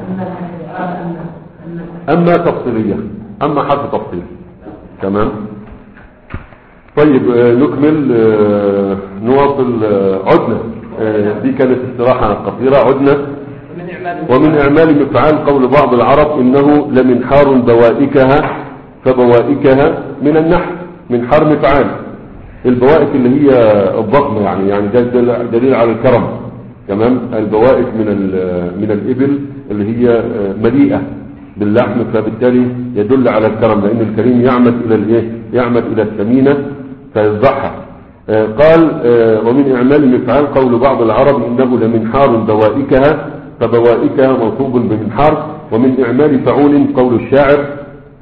أما تفصيلية أما حرف تفصيل تمام طيب نكمل نواصل عدنا دي كانت استراحة قصيرة عدنا ومن إعمال مفعال قول بعض العرب إنه لمنحار بوائكها فبوائكها من النحل منحار مفعال البوائك اللي هي الضخمة يعني يعني ده دليل على الكرم تمام البوائك من من الإبل اللي هي مليئة باللحم فبالتالي يدل على الكرم لأن الكريم يعمد إلى الايه يعمد إلى الثمينة فيذبحها آه قال آه ومن إعمال مفعال قول بعض العرب إنه لمنحار بوائكها فبوائكها منصوب بمنحار ومن إعمال فعول قول الشاعر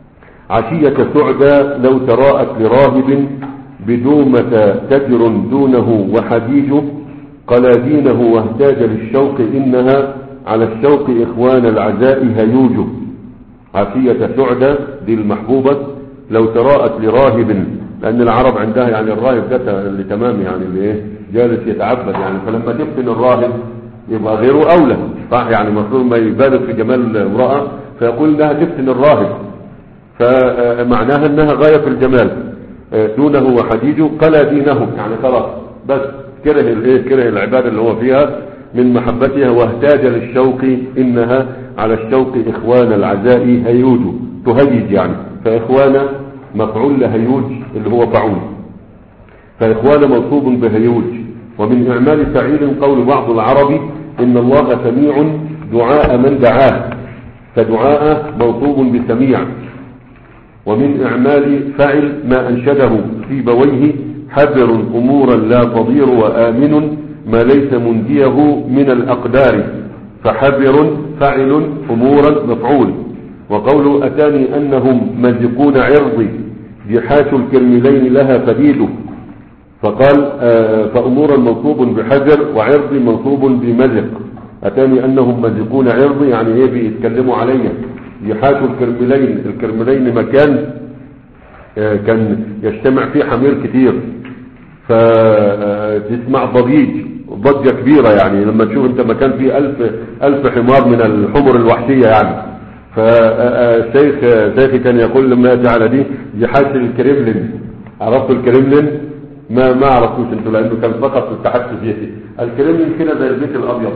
عشية سعدى لو تراءت لراهب بدومة تجر دونه وحديج قلادينه واهتاج للشوق إنها على الشوق إخوان العزاء هيوج. عشية سعدى دي المحبوبة لو تراءت لراهب، لأن العرب عندها يعني الراهب ده اللي تمام يعني اللي ايه جالس يتعبد يعني، فلما تفتن الراهب يبقى غيره أولى صح، يعني المفروض ما يبالغ في جمال امرأة فيقول انها تفتن الراهب، فمعناها انها غاية في الجمال. دونه وحديج قلى دينه يعني خلاص بس كره الايه كره العبادة اللي هو فيها من محبتها، واهتاج للشوق إنها على الشوق إخوان العزاء هيوج تهيج يعني، فإخوان مفعول لهيوج اللي هو فعول، فإخوان منصوب بهيوج. ومن إعمال فعيل قول بعض العرب إن الله سميع دعاء من دعاه، فدعاء منصوب بسميع. ومن إعمال فعل ما أنشده في بويه حذر أمورا لا تضير وآمن ما ليس منجيه من الأقدار، فحذر فعل أمورا مفعول. وقول أتاني أنهم مزقون عرضي جحاش الكرملين لها فديد، فقال آه فأمورا منصوب بحذر وعرضي منصوب بمزق. أتاني أنهم مزقون عرضي يعني ايه بيتكلموا عليا. جحاش الكرملين، الكرملين مكان آه كان يجتمع فيه حمير كتير، فتسمع ضجيج ضجة كبيرة يعني لما تشوف انت مكان فيه ألف, ألف حمار من الحمر الوحشية يعني. فالشيخ شيخي كان يقول لما يأتي على دي جحاش الكرملين، عرفتوا الكرملين؟ ما ما عرفتوش انتوا لانه كان فقط في الاتحاد السوفيتي. الكرملين كده زي البيت الابيض،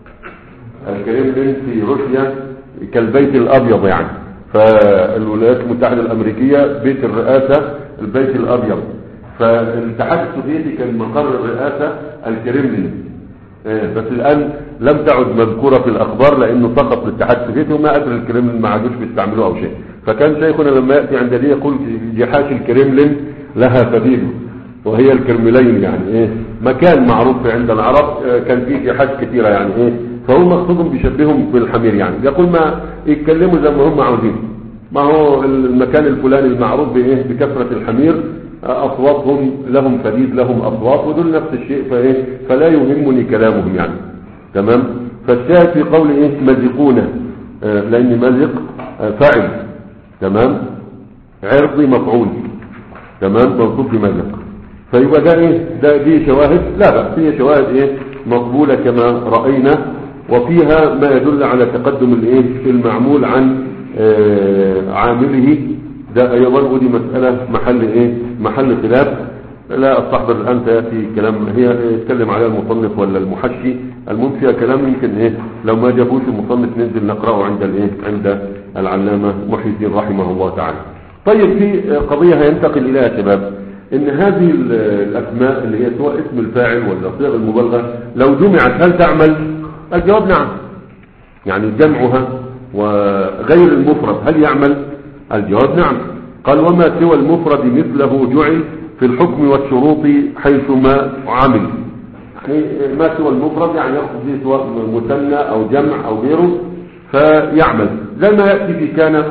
الكرملين في روسيا كالبيت الابيض يعني، فالولايات المتحدة الامريكية بيت الرئاسة البيت الابيض، فالاتحاد السوفيتي كان مقر الرئاسة الكرملين. بس الان لم تعد مذكورة في الاخبار لانه سقط الاتحاد السوفيتي وما ادري الكرملين ما عادوش بيستعملوها او شيء. فكان شيخنا لما يأتي عند دي يقول جحاش الكرملين لها فديد، وهي الكرملين يعني ايه مكان معروف عند العرب كان فيه جحاش كثيرة يعني ايه، فهو مقصودهم بيشبههم بالحمير يعني، يقول ما يتكلموا زي ما هم عاوزين، ما هو المكان الفلاني المعروف بايه بكثرة الحمير اصواتهم لهم فديد لهم اصوات ودول نفس الشيء، فايه فلا يهمني كلامهم يعني تمام. فالشاهد في قول ايه مزقون آه لان مزق آه فاعل تمام، عرضي مفعول تمام منصوب بمزق، فيبقى ده ايه ده دي شواهد لا بأس هي شواهد ايه مقبولة كما رأينا، وفيها ما يدل على تقدم الايه المعمول عن آه عامله، ده ايضا ودي مسألة محل ايه محل خلاف لا استحضر الان تأتي كلام هي يتكلم عليها المصنف ولا المحشي، المهم فيها كلام يمكن ايه لو ما جابوش المصنف ننزل نقرأه عند الايه عند العلامة محي الدين رحمه الله تعالى. طيب في قضية هينتقل اليها يا شباب، ان هذه الاسماء اللي هي سواء اسم الفاعل ولا صيغ المبالغة لو جمعت هل تعمل؟ الجواب نعم، يعني جمعها وغير المفرد هل يعمل؟ الجواب نعم. قال وما سوى المفرد مثله جعل في الحكم والشروط حيثما عمل، يعني ما سوى المفرد يعني يأخذ به سواء مثنى او جمع او غيره فيعمل، زي ما يأتي في كان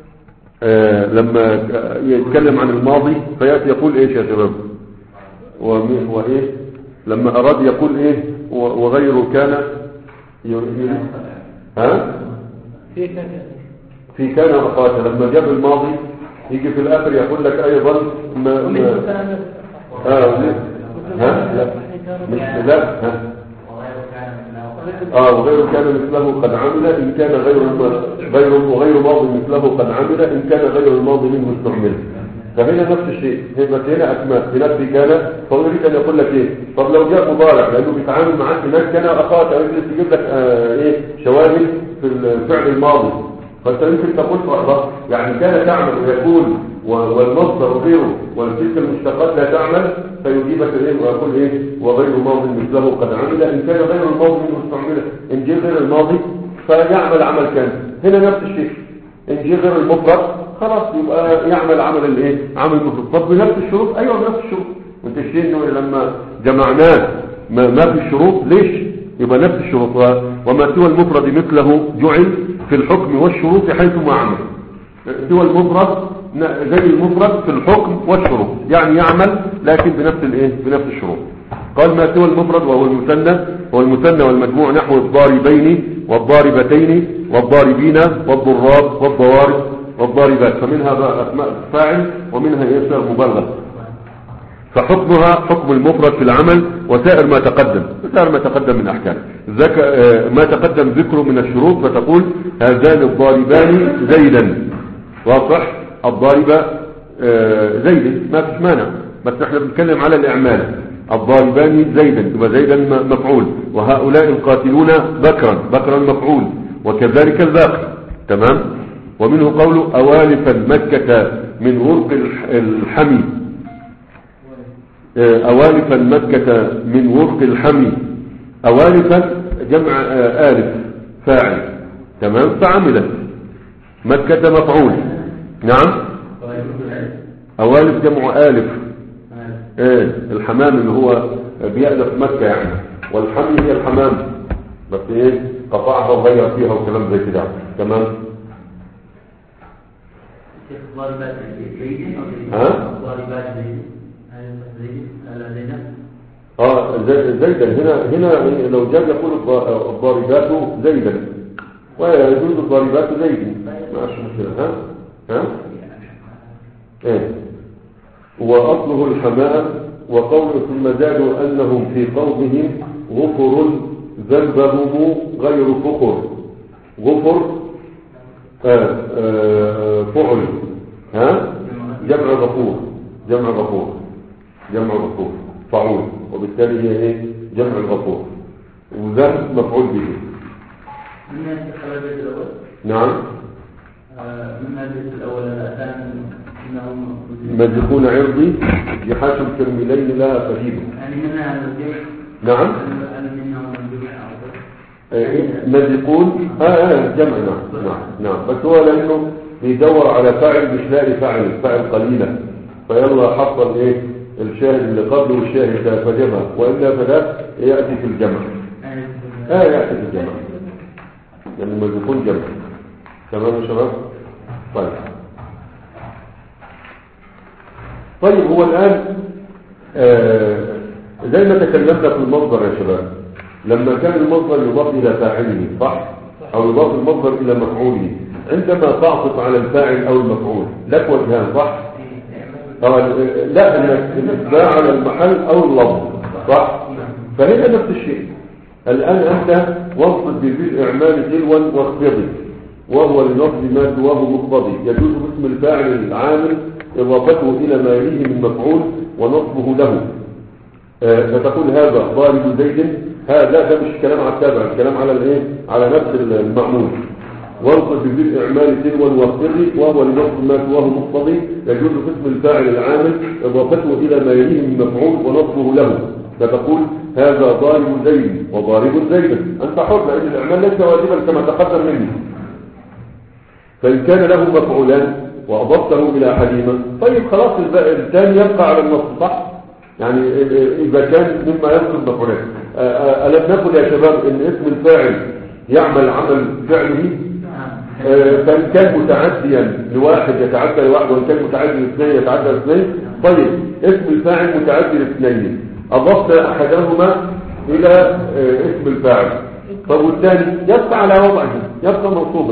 آه لما يتكلم عن الماضي فيأتي يقول ايش يا شباب وايه لما اراد يقول ايه وغيره كان يريد ها في كان في كان وقاتل لما جاب الماضي يجي في الاخر يقول لك ايضا ما, ما اه ها لا مش لا ها اه وغير كان مثله قد عمل ان كان غير غير وغير ماضي مثله قد عمل ان كان غير الماضي منه استعمل. فهنا نفس الشيء، هنا هنا اسماء هناك في كان فهو يريد ان يقول لك ايه طب لو جاء مضارع لانه بيتعامل معاك هناك كان اخاك او يجيب لك آه ايه شواهد في الفعل الماضي، فانت يمكن تقول فرضا يعني كان تعمل ويكون والمصدر وغيره وتلك المشتقات لا تعمل فيجيبك ايه ويقول ايه وغير ماضي مثله قد عمل ان كان غير الماضي منه استعمل، ان جه غير الماضي فيعمل عمل كان. هنا نفس الشيء ان جه غير المفرد خلاص يبقى يعمل عمل الايه عمل المفرد. طب بنفس الشروط؟ ايوه بنفس الشروط، وانت الشيء انه لما جمعناه ما, ما في الشروط ليش يبقى نفس الشروط. وما سوى المفرد مثله جعل في الحكم والشروط حيثما عمل، سوى المفرد زي المفرد في الحكم والشروط، يعني يعمل لكن بنفس الايه بنفس الشروط. قال ما سوى المفرد وهو المثنى، هو المثنى والمجموع نحو الضاربين والضاربتين والضاربين والضراب والضوارب والضاربات، فمنها بقى اسماء الفاعل ومنها يسير مبالغه. فحكمها حكم المفرد في العمل وسائر ما تقدم، سائر ما تقدم من احكام ذك... ما تقدم ذكره من الشروط، فتقول هذان الضاربان زيدا، واضح الضاربه زيد ما فيش مانع، بس احنا بنتكلم على الاعمال. الضاربان زيدا يبقى زيدا مفعول، وهؤلاء القاتلون بكرا بكرا مفعول، وكذلك الباقي. تمام. ومنه قوله اوالفا مكة من ورق الحمي، اوالفا مكة من ورق الحمي، اوالفا جمع آلف فاعل. تمام. فعملت مكة مفعول. نعم. اوالف جمع آلف، ايه الحمام اللي هو بيألف مكة يعني، والحمي هي الحمام بس ايه قطعها وغير فيها وكلام زي كده. تمام. ها اه زيدا هنا هنا لو جاء يقول الضاربات زيدا ويجوز الضاربات زيدا ما مشكلة. ها ها ايه واصله الحماء. وقوله ثم زادوا انهم في قومهم غفر ذنبهم غير فخر. غفر آه آه فعل، ها جمع غفور، جمع غفور جمع غفور فعول، وبالتالي هي ايه جمع الغفور، وذنب مفعول به. من هذا البيت الاول؟ نعم. من هذا البيت الاول الاتان انهم مزقون عرضي جحاش كرملين لها فهيب، يعني منها الجمع. نعم. مزقون اه اه جمع. نعم نعم نعم بس هو لانه بيدور على فاعل مش لاقي فاعل، فاعل قليلا، فيلا حصل ايه الشاهد اللي قبله والشاهد ده فجمع، والا فلا ياتي في الجمع. اه ياتي في الجمع يعني مزقون جمع. تمام يا شباب. طيب طيب هو الآن آه زي ما تكلمنا في المصدر يا شباب، لما كان المصدر يضاف إلى فاعله صح، أو يضاف المصدر إلى مفعوله، عندما تعطف على الفاعل أو المفعول لك وجهان صح؟ آه لا انك الاتباع على المحل أو اللفظ صح؟ فهنا نفس الشيء. الآن أنت وصف بالإعمال تلوا واخفضي، وهو لنصب ما سواه مقتضي، يجوز باسم الفاعل العامل إضافته إلى ما يليه من مفعول ونصبه له. آه فتقول هذا ضارب زيد، هذا ده مش كلام على التابع، الكلام على الايه على نفس المعمول. وانصب بالإعمال تلوا واخفضي، وهو لنصب ما سواه مقتضي، يجوز باسم الفاعل العامل إضافته إلى ما يليه من مفعول ونصبه له. فتقول هذا ضارب زيد وضارب زيد، أنت حر لأن الإعمال ليس واجبا كما تقدم مني. فإن كان له مفعولان وأضفته إلى أحدهما طيب خلاص الثاني يبقى على النص صح؟ يعني إذا كان مما ينصب مفعولان. ألم نقل يا شباب إن اسم الفاعل يعمل عمل فعله؟ فإن كان متعديا لواحد يتعدى لواحد، وإن كان متعدي لاثنين يتعدى لاثنين. طيب اسم الفاعل متعدي لاثنين، أضفت أحدهما إلى اسم الفاعل، طب والثاني يبقى على وضعه، يبقى منصوبا.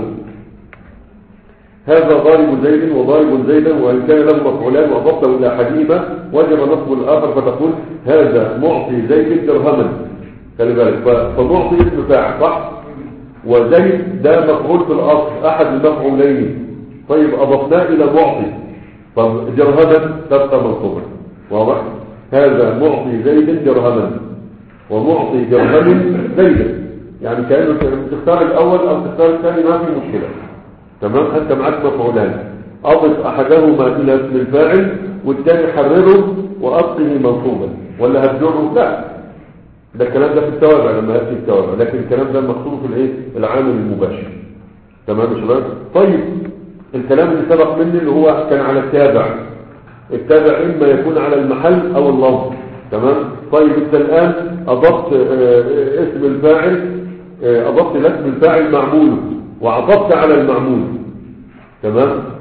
هذا ضارب زيد وضارب زيدا، وإن كان له مفعولان وأضفته إلى أحدهما وجب نصب الآخر، فتقول هذا معطي زيد درهما. خلي بالك، فمعطي اسم فاعل صح، وزيد ده مفعول في الأصل أحد المفعولين، طيب أضفناه إلى معطي، فدرهما تبقى منصوبا. واضح؟ هذا معطي زيد درهما ومعطي درهم زيدا، يعني كأنه تختار الأول أو تختار الثاني ما في مشكلة. تمام. أنت معك مفعولان، أضف أحدهما إلى اسم الفاعل والثاني حرره وأبقه منصوبا، ولا هتجره؟ لا، ده الكلام ده في التوابع لما يأتي التوابع، لكن الكلام ده مقصود في الايه العامل المباشر. تمام يا شباب. طيب الكلام اللي سبق مني اللي هو كان على التابع، التابع إما يكون على المحل أو اللفظ. تمام. طيب انت الآن أضفت اسم الفاعل، أضفت لاسم الفاعل معموله وعطفت على المعمول. تمام.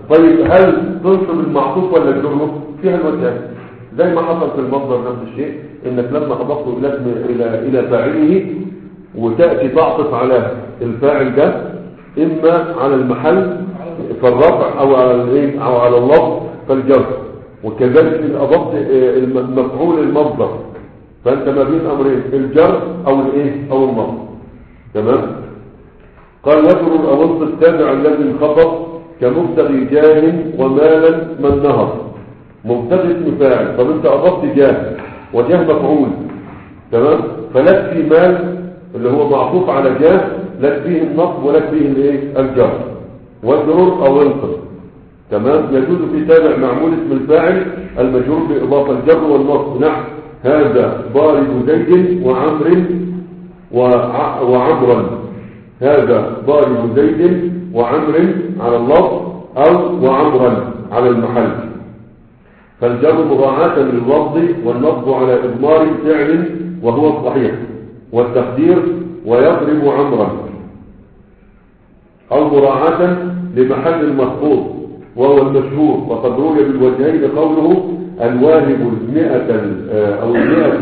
طيب هل تنصب المعطوف ولا تجره؟ فيها الوجهان، زي ما حصل في المصدر نفس الشيء، انك لما اضفته الى اسم الى الى فاعله وتاتي تعطف على الفاعل ده اما على المحل فالرفع او على الايه او على اللفظ فالجر، وكذلك ان اضفت المفعول المصدر فانت ما بين امرين، الجر او الايه او المصدر. تمام. قال وجر الأوصف التابع الذي انخفض كمبتغي جاه ومالا من نهر. مبتغي اسم فاعل، طب انت اضفت جاه وجاه مفعول، تمام، فلك في مال اللي هو معطوف على جاه، لك فيه النصب ولك فيه الايه الجر والجرور او انقذ. تمام. يجوز في تابع معمول اسم الفاعل المجرور باضافه الجر والنصب، نحو هذا ضارب زيد وعمر وع... وعمرا، هذا ضارب زيد وعمر على اللفظ او وعمرا على المحل، فالجر مراعاة لللفظ والنصب على إضمار فعل وهو الصحيح، والتقدير ويضرب عمرا، أو مراعاة لمحل المخفوض وهو المشهور، وقد روي بالوجهين قوله الواهب المئة أو المئة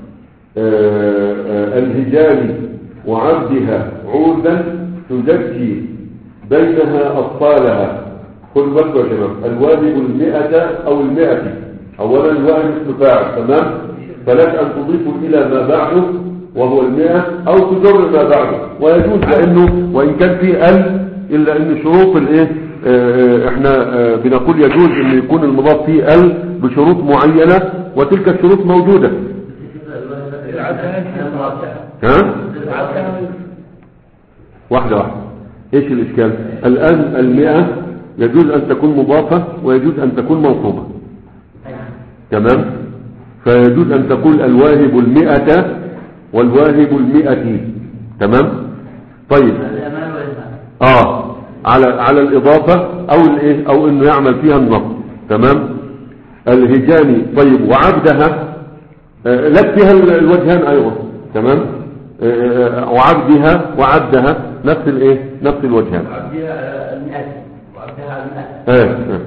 الهجان وعبدها عودا تزكي بينها أطفالها. خذ بالك يا شباب، الواهب المئة أو المئة، أولا الواهب اسم فاعل، تمام، فلك أن تضيف إلى ما بعده وهو المئة أو تجر ما بعده، ويجوز لأنه وإن كان فيه ال إلا أن شروط الإيه إحنا بنقول يجوز أن يكون المضاف فيه ال بشروط معينة، وتلك الشروط موجودة. ها؟ واحدة واحدة. إيش الإشكال؟ الآن المئة يجوز أن تكون مضافة ويجوز أن تكون منصوبة، تمام، فيجوز أن تقول الواهب المئة والواهب المئة، تمام. طيب آه على على الإضافة أو الإيه أو إنه يعمل فيها النصب، تمام. الهجاني طيب وعبدها آه لك فيها الوجهان أيضا، تمام، آه وعبدها وعبدها نفس الإيه نفس الوجهان. عبدها المئة وعبدها المئة. آه. آه.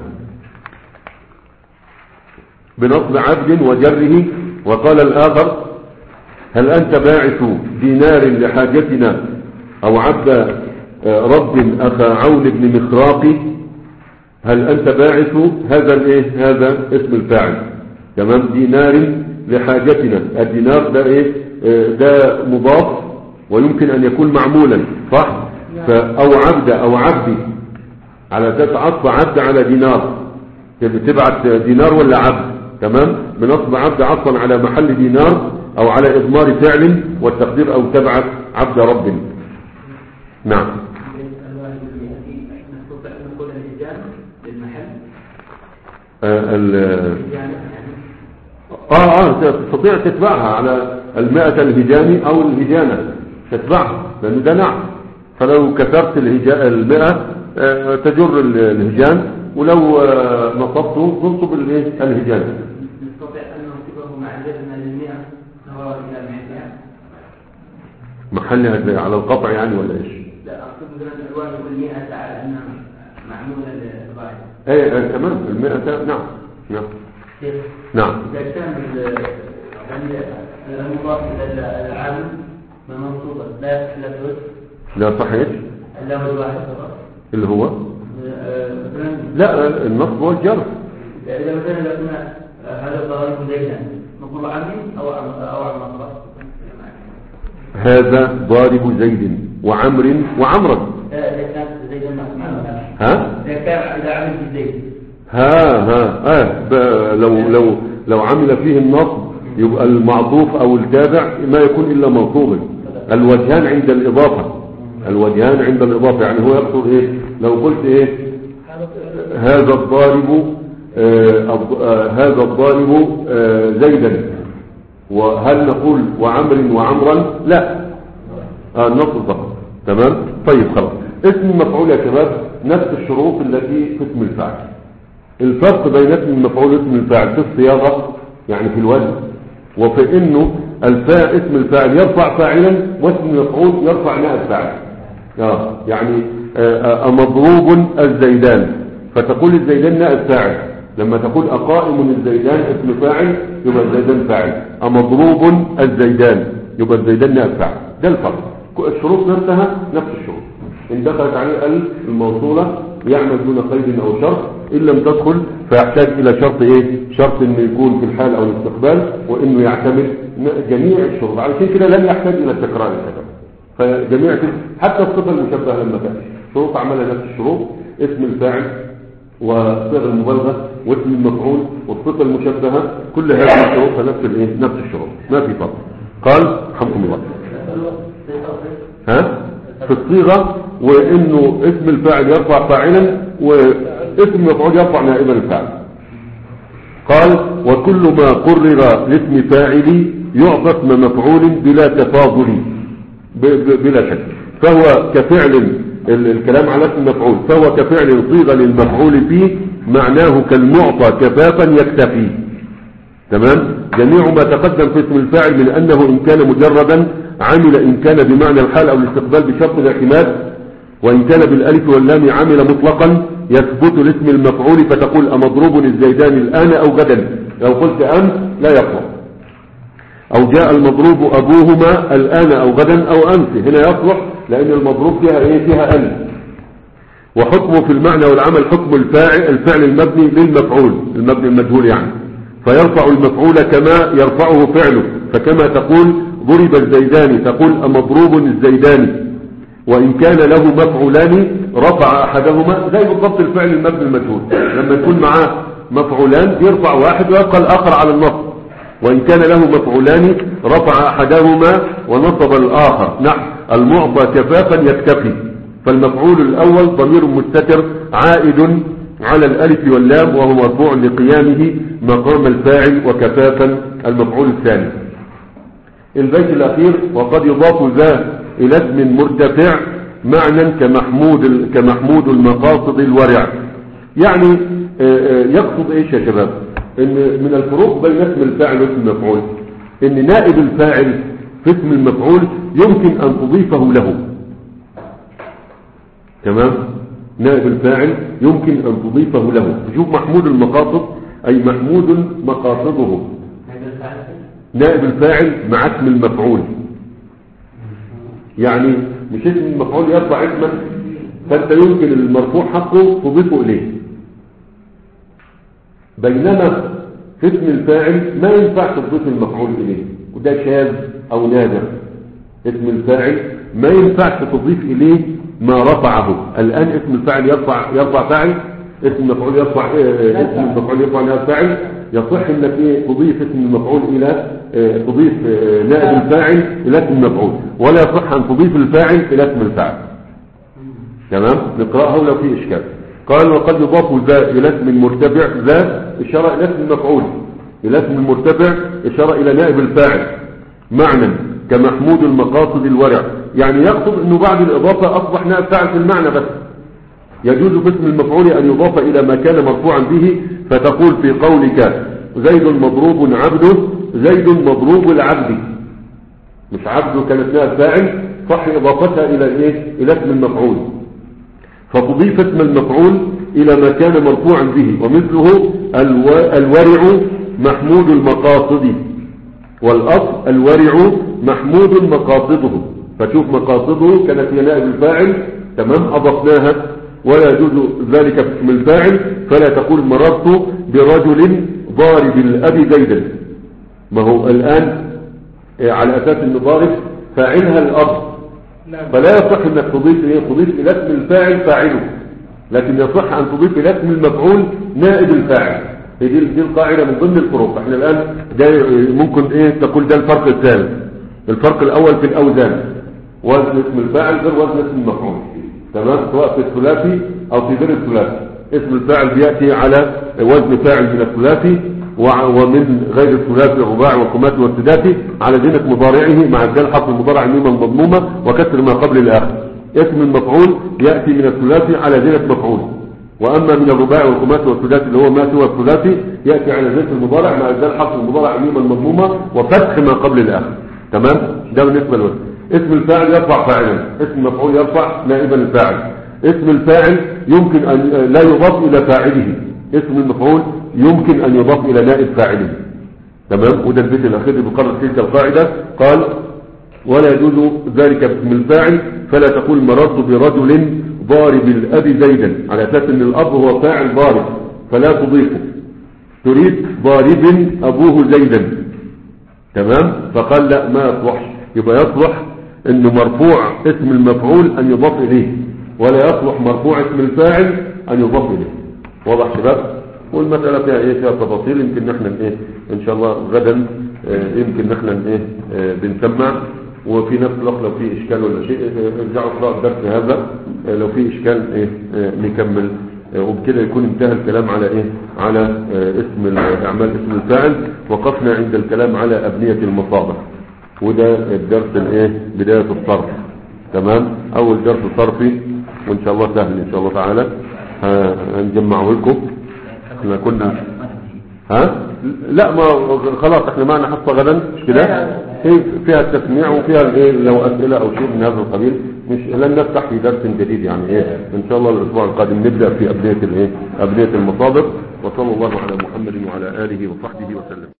بنصب عبد وجره. وقال الآخر هل أنت باعث دينار لحاجتنا أو عبد رب أخا عون بن مخراقي؟ هل أنت باعث هذا الايه هذا اسم الفاعل، تمام، دينار لحاجتنا، الدينار ده ايه ده مضاف ويمكن أن يكون معمولا، صح، أو عبد أو عبدي على ذات عطف عبد على دينار، تبعت دينار ولا عبد، تمام، بنصب عبد عطفا على محل دينار او على اضمار فعل، والتقدير او تبعت عبد رب. نعم. اه اه تستطيع تتبعها على المئة الهجاني او الهجانة، تتبعها لان ده نعم، فلو كثرت المئة اه تجر الهجان، ولو اه نصبته ننصب الهجان. نستطيع ان ننصبه مع جرنا للمئة نظرا الى محلها، محلها على القطع يعني ولا ايش؟ لا اقصد مثلا الواحد والمئة على انها معموله للغايه. ايه ايه تمام، المئة نعم نعم نعم. اذا كان المضاف الى العامل منصوبا لا يصح له لا صحيح الا هو الواحد فقط اللي هو مثلا لا النصب والجر. اذا مثلا لو قلنا هذا ضارب زيدا نقول عمي او او عمر، هذا ضارب زيد وعمر وعمرا. اذا كان زيدا معمولا، ها اذا كان اذا عمل زيد ها ها اه لو لو لو عمل فيه النصب يبقى المعطوف او التابع ما يكون الا منصوبا. الوجهان عند الاضافه، الوجهان عند الاضافه، يعني هو يقصد ايه لو قلت ايه هذا الضارب آه آه هذا الضارب آه زيدا، وهل نقول وعمر وعمرا؟ لا، آه النصب فقط، تمام. طيب خلاص. اسم المفعول يا شباب نفس الشروط التي في اسم الفاعل. الفرق بين اسم المفعول واسم الفاعل في الصياغه، يعني في الوزن، وفي انه الفاعل اسم الفاعل يرفع فاعلا واسم المفعول يرفع نائب فاعل. اه يعني آه مضروب الزيدان، فتقول الزيدان نائب فاعل. لما تقول أقائم الزيدان اسم فاعل يبقى الزيدان فاعل، أمضروب الزيدان يبقى الزيدان نائب فاعل. ده الفرق. الشروط نفسها نفس الشروط. إن دخلت عليه ال الموصولة يعمل دون قيد أو شرط، إن لم تدخل فيحتاج إلى شرط إيه؟ شرط إنه يكون في الحال أو الاستقبال، وإنه يعتمد جميع الشروط. علشان كده لن يحتاج إلى تكرار الكلام. فجميع حتى الصفة المشبهة لما تأتي شروط عملها نفس الشروط، اسم الفاعل وصيغ المبالغة واسم المفعول والصفة المشبهة، كل هذه الشروط نفس الايه؟ نفس الشروط، ما في فرق. قال رحمكم الله ها في الصيغة، وانه اسم الفاعل يرفع فاعلا واسم المفعول يرفع نائبا الفاعل. قال وكل ما قرر لاسم فاعل يعطى اسم مفعول بلا تفاضل بلا شك، فهو كفعل الكلام على اسم مفعول، فهو كفعل صيغة للمفعول فيه معناه كالمعطى كفافا يكتفي. تمام. جميع ما تقدم في اسم الفاعل من أنه إن كان مجردا عمل إن كان بمعنى الحال أو الاستقبال بشرط الاعتماد، وإن كان بالألف واللام عمل مطلقا يثبت لاسم المفعول، فتقول أمضروب الزيدان الآن أو غدا. لو قلت أمس لا يصلح. أو جاء المضروب أبوهما الآن أو غدا أو أمس، هنا يصلح لأن المضروب فيها إيه؟ فيها أن. وحكمه في المعنى والعمل حكم الفاعل الفعل المبني للمفعول، المبني المجهول يعني، فيرفع المفعول كما يرفعه فعله. فكما تقول ضرب الزيدان تقول أمضروب الزيدان، وإن كان له مفعولان رفع أحدهما، زي بالضبط الفعل المبني المجهول لما يكون معاه مفعولان يرفع واحد ويبقى الآخر على النصب، وإن كان له مفعولان رفع أحدهما ونصب الآخر. نعم. المعطى كفافا يكتفي، فالمفعول الأول ضمير مستتر عائد على الألف واللام وهو مرفوع لقيامه مقام الفاعل، وكفافا المفعول الثاني. البيت الأخير وقد يضاف ذا إلى اسم مرتفع معنى كمحمود كمحمود المقاصد الورع. يعني يقصد ايش يا شباب؟ ان من الفروق بين اسم الفاعل واسم المفعول ان نائب الفاعل في اسم المفعول يمكن ان تضيفه له. تمام. نائب الفاعل يمكن ان تضيفه له. تشوف محمود المقاصد اي محمود مقاصده، نائب الفاعل مع اسم المفعول. يعني مش اسم المفعول يرفع اسما، فانت يمكن المرفوع حقه تضيفه اليه، بينما في اسم الفاعل ما ينفع تضيف المفعول اليه، وده شاذ او نادر. اسم الفاعل ما ينفع تضيف اليه ما رفعه. الان اسم الفاعل يرفع يرفع فاعل، اسم المفعول يرفع اه اسم المفعول يرفع نائب فاعل. يصح انك ايه تضيف اسم المفعول الى اه تضيف اه نائب الفاعل الى اسم المفعول، ولا يصح ان تضيف الفاعل الى اسم الفاعل. تمام. نقراها ولو في اشكال. قال وقد يضاف ذا إلى اسم المرتفع، ذا إشارة إلى اسم المفعول، إلى اسم المرتفع إشارة إلى نائب الفاعل معنى كمحمود المقاصد الورع. يعني يقصد أنه بعد الإضافة أصبح نائب فاعل في المعنى بس. يجوز في اسم المفعول أن يضاف إلى ما كان مرفوعا به، فتقول في قولك زيد مضروب عبده زيد مضروب العبد، مش عبده كانت نائب فاعل، صح إضافتها إلى إيه؟ إلى اسم المفعول، فتضيف اسم المفعول إلى ما كان مرفوعا به. ومثله الورع محمود المقاصد، والأصل الورع محمود مقاصده، فتشوف مقاصده كانت هي نائب الفاعل. تمام. أضفناها، ولا يجوز ذلك في اسم الفاعل، فلا تقول مررت برجل ضارب الأب زيدا، ما هو الآن على أساس أن ضارب فاعلها الأب، فلا يصح انك تضيف ايه تضيف الى اسم الفاعل فاعله، لكن يصح ان تضيف الى اسم المفعول نائب الفاعل. دي دي القاعده من ضمن الفروق. احنا الان ده ممكن ايه تقول ده الفرق الثالث. الفرق الاول في الاوزان، وزن اسم الفاعل غير وزن اسم المفعول. تمام. سواء في الثلاثي او في غير الثلاثي. اسم الفاعل بياتي على وزن فاعل من الثلاثي، ومن غير الثلاثي الرباعي والخماسي والسداسي على زينة مضارعه مع الدال حرف المضارع ميما المضمومة وكسر ما قبل الآخر. اسم المفعول يأتي من الثلاثي على زينة مفعول، وأما من الرباعي والخماسي والسداسي اللي هو ما سوى الثلاثي يأتي على زينة المضارع مع الدال حرف المضارع ميما المضمومة وفتح ما قبل الآخر. تمام. ده بالنسبة للوزن. اسم الفاعل يرفع فاعلا، اسم المفعول يرفع نائبا الفاعل. اسم الفاعل يمكن أن لا يضاف إلى فاعله، اسم المفعول يمكن أن يضاف إلى نائب فاعله. تمام. وده البيت الأخير اللي بيقرر تلك القاعدة، قال ولا يجوز ذلك باسم الفاعل، فلا تقول مررت برجل ضارب الأب زيدا، على أساس أن الأب هو فاعل ضارب فلا تضيفه، تريد ضارب أبوه زيدا. تمام. فقال لا ما يصلحش، يبقى يصلح أن مرفوع اسم المفعول أن يضاف إليه، ولا يصلح مرفوع اسم الفاعل أن يضاف إليه. واضح شباب؟ والمسألة فيها ايه، فيها تفاصيل يمكن نحن ايه ان شاء الله غدا اه يمكن نحن ايه اه بنسمع، وفي نفس الوقت لو في اشكال ولا شيء اه ارجعوا اقرأوا الدرس هذا اه لو في اشكال ايه اه نكمل اه وبكده يكون انتهى الكلام على ايه على اه اسم الاعمال اسم الفاعل. وقفنا عند الكلام على ابنية المصادر، وده الدرس الايه بداية الصرف. تمام. اول درس صرفي وان شاء الله سهل ان شاء الله تعالى هنجمعه لكم. احنا كنا ها لا ما خلاص احنا معنا حصة غدا مش كده، هي فيها التسميع وفيها الايه لو اسئله او شيء من هذا القبيل، مش لن نفتح في درس جديد يعني ايه ان شاء الله الاسبوع القادم نبدا في ابنيه الايه ابنيه المصادر. وصلى الله على محمد وعلى اله وصحبه وسلم.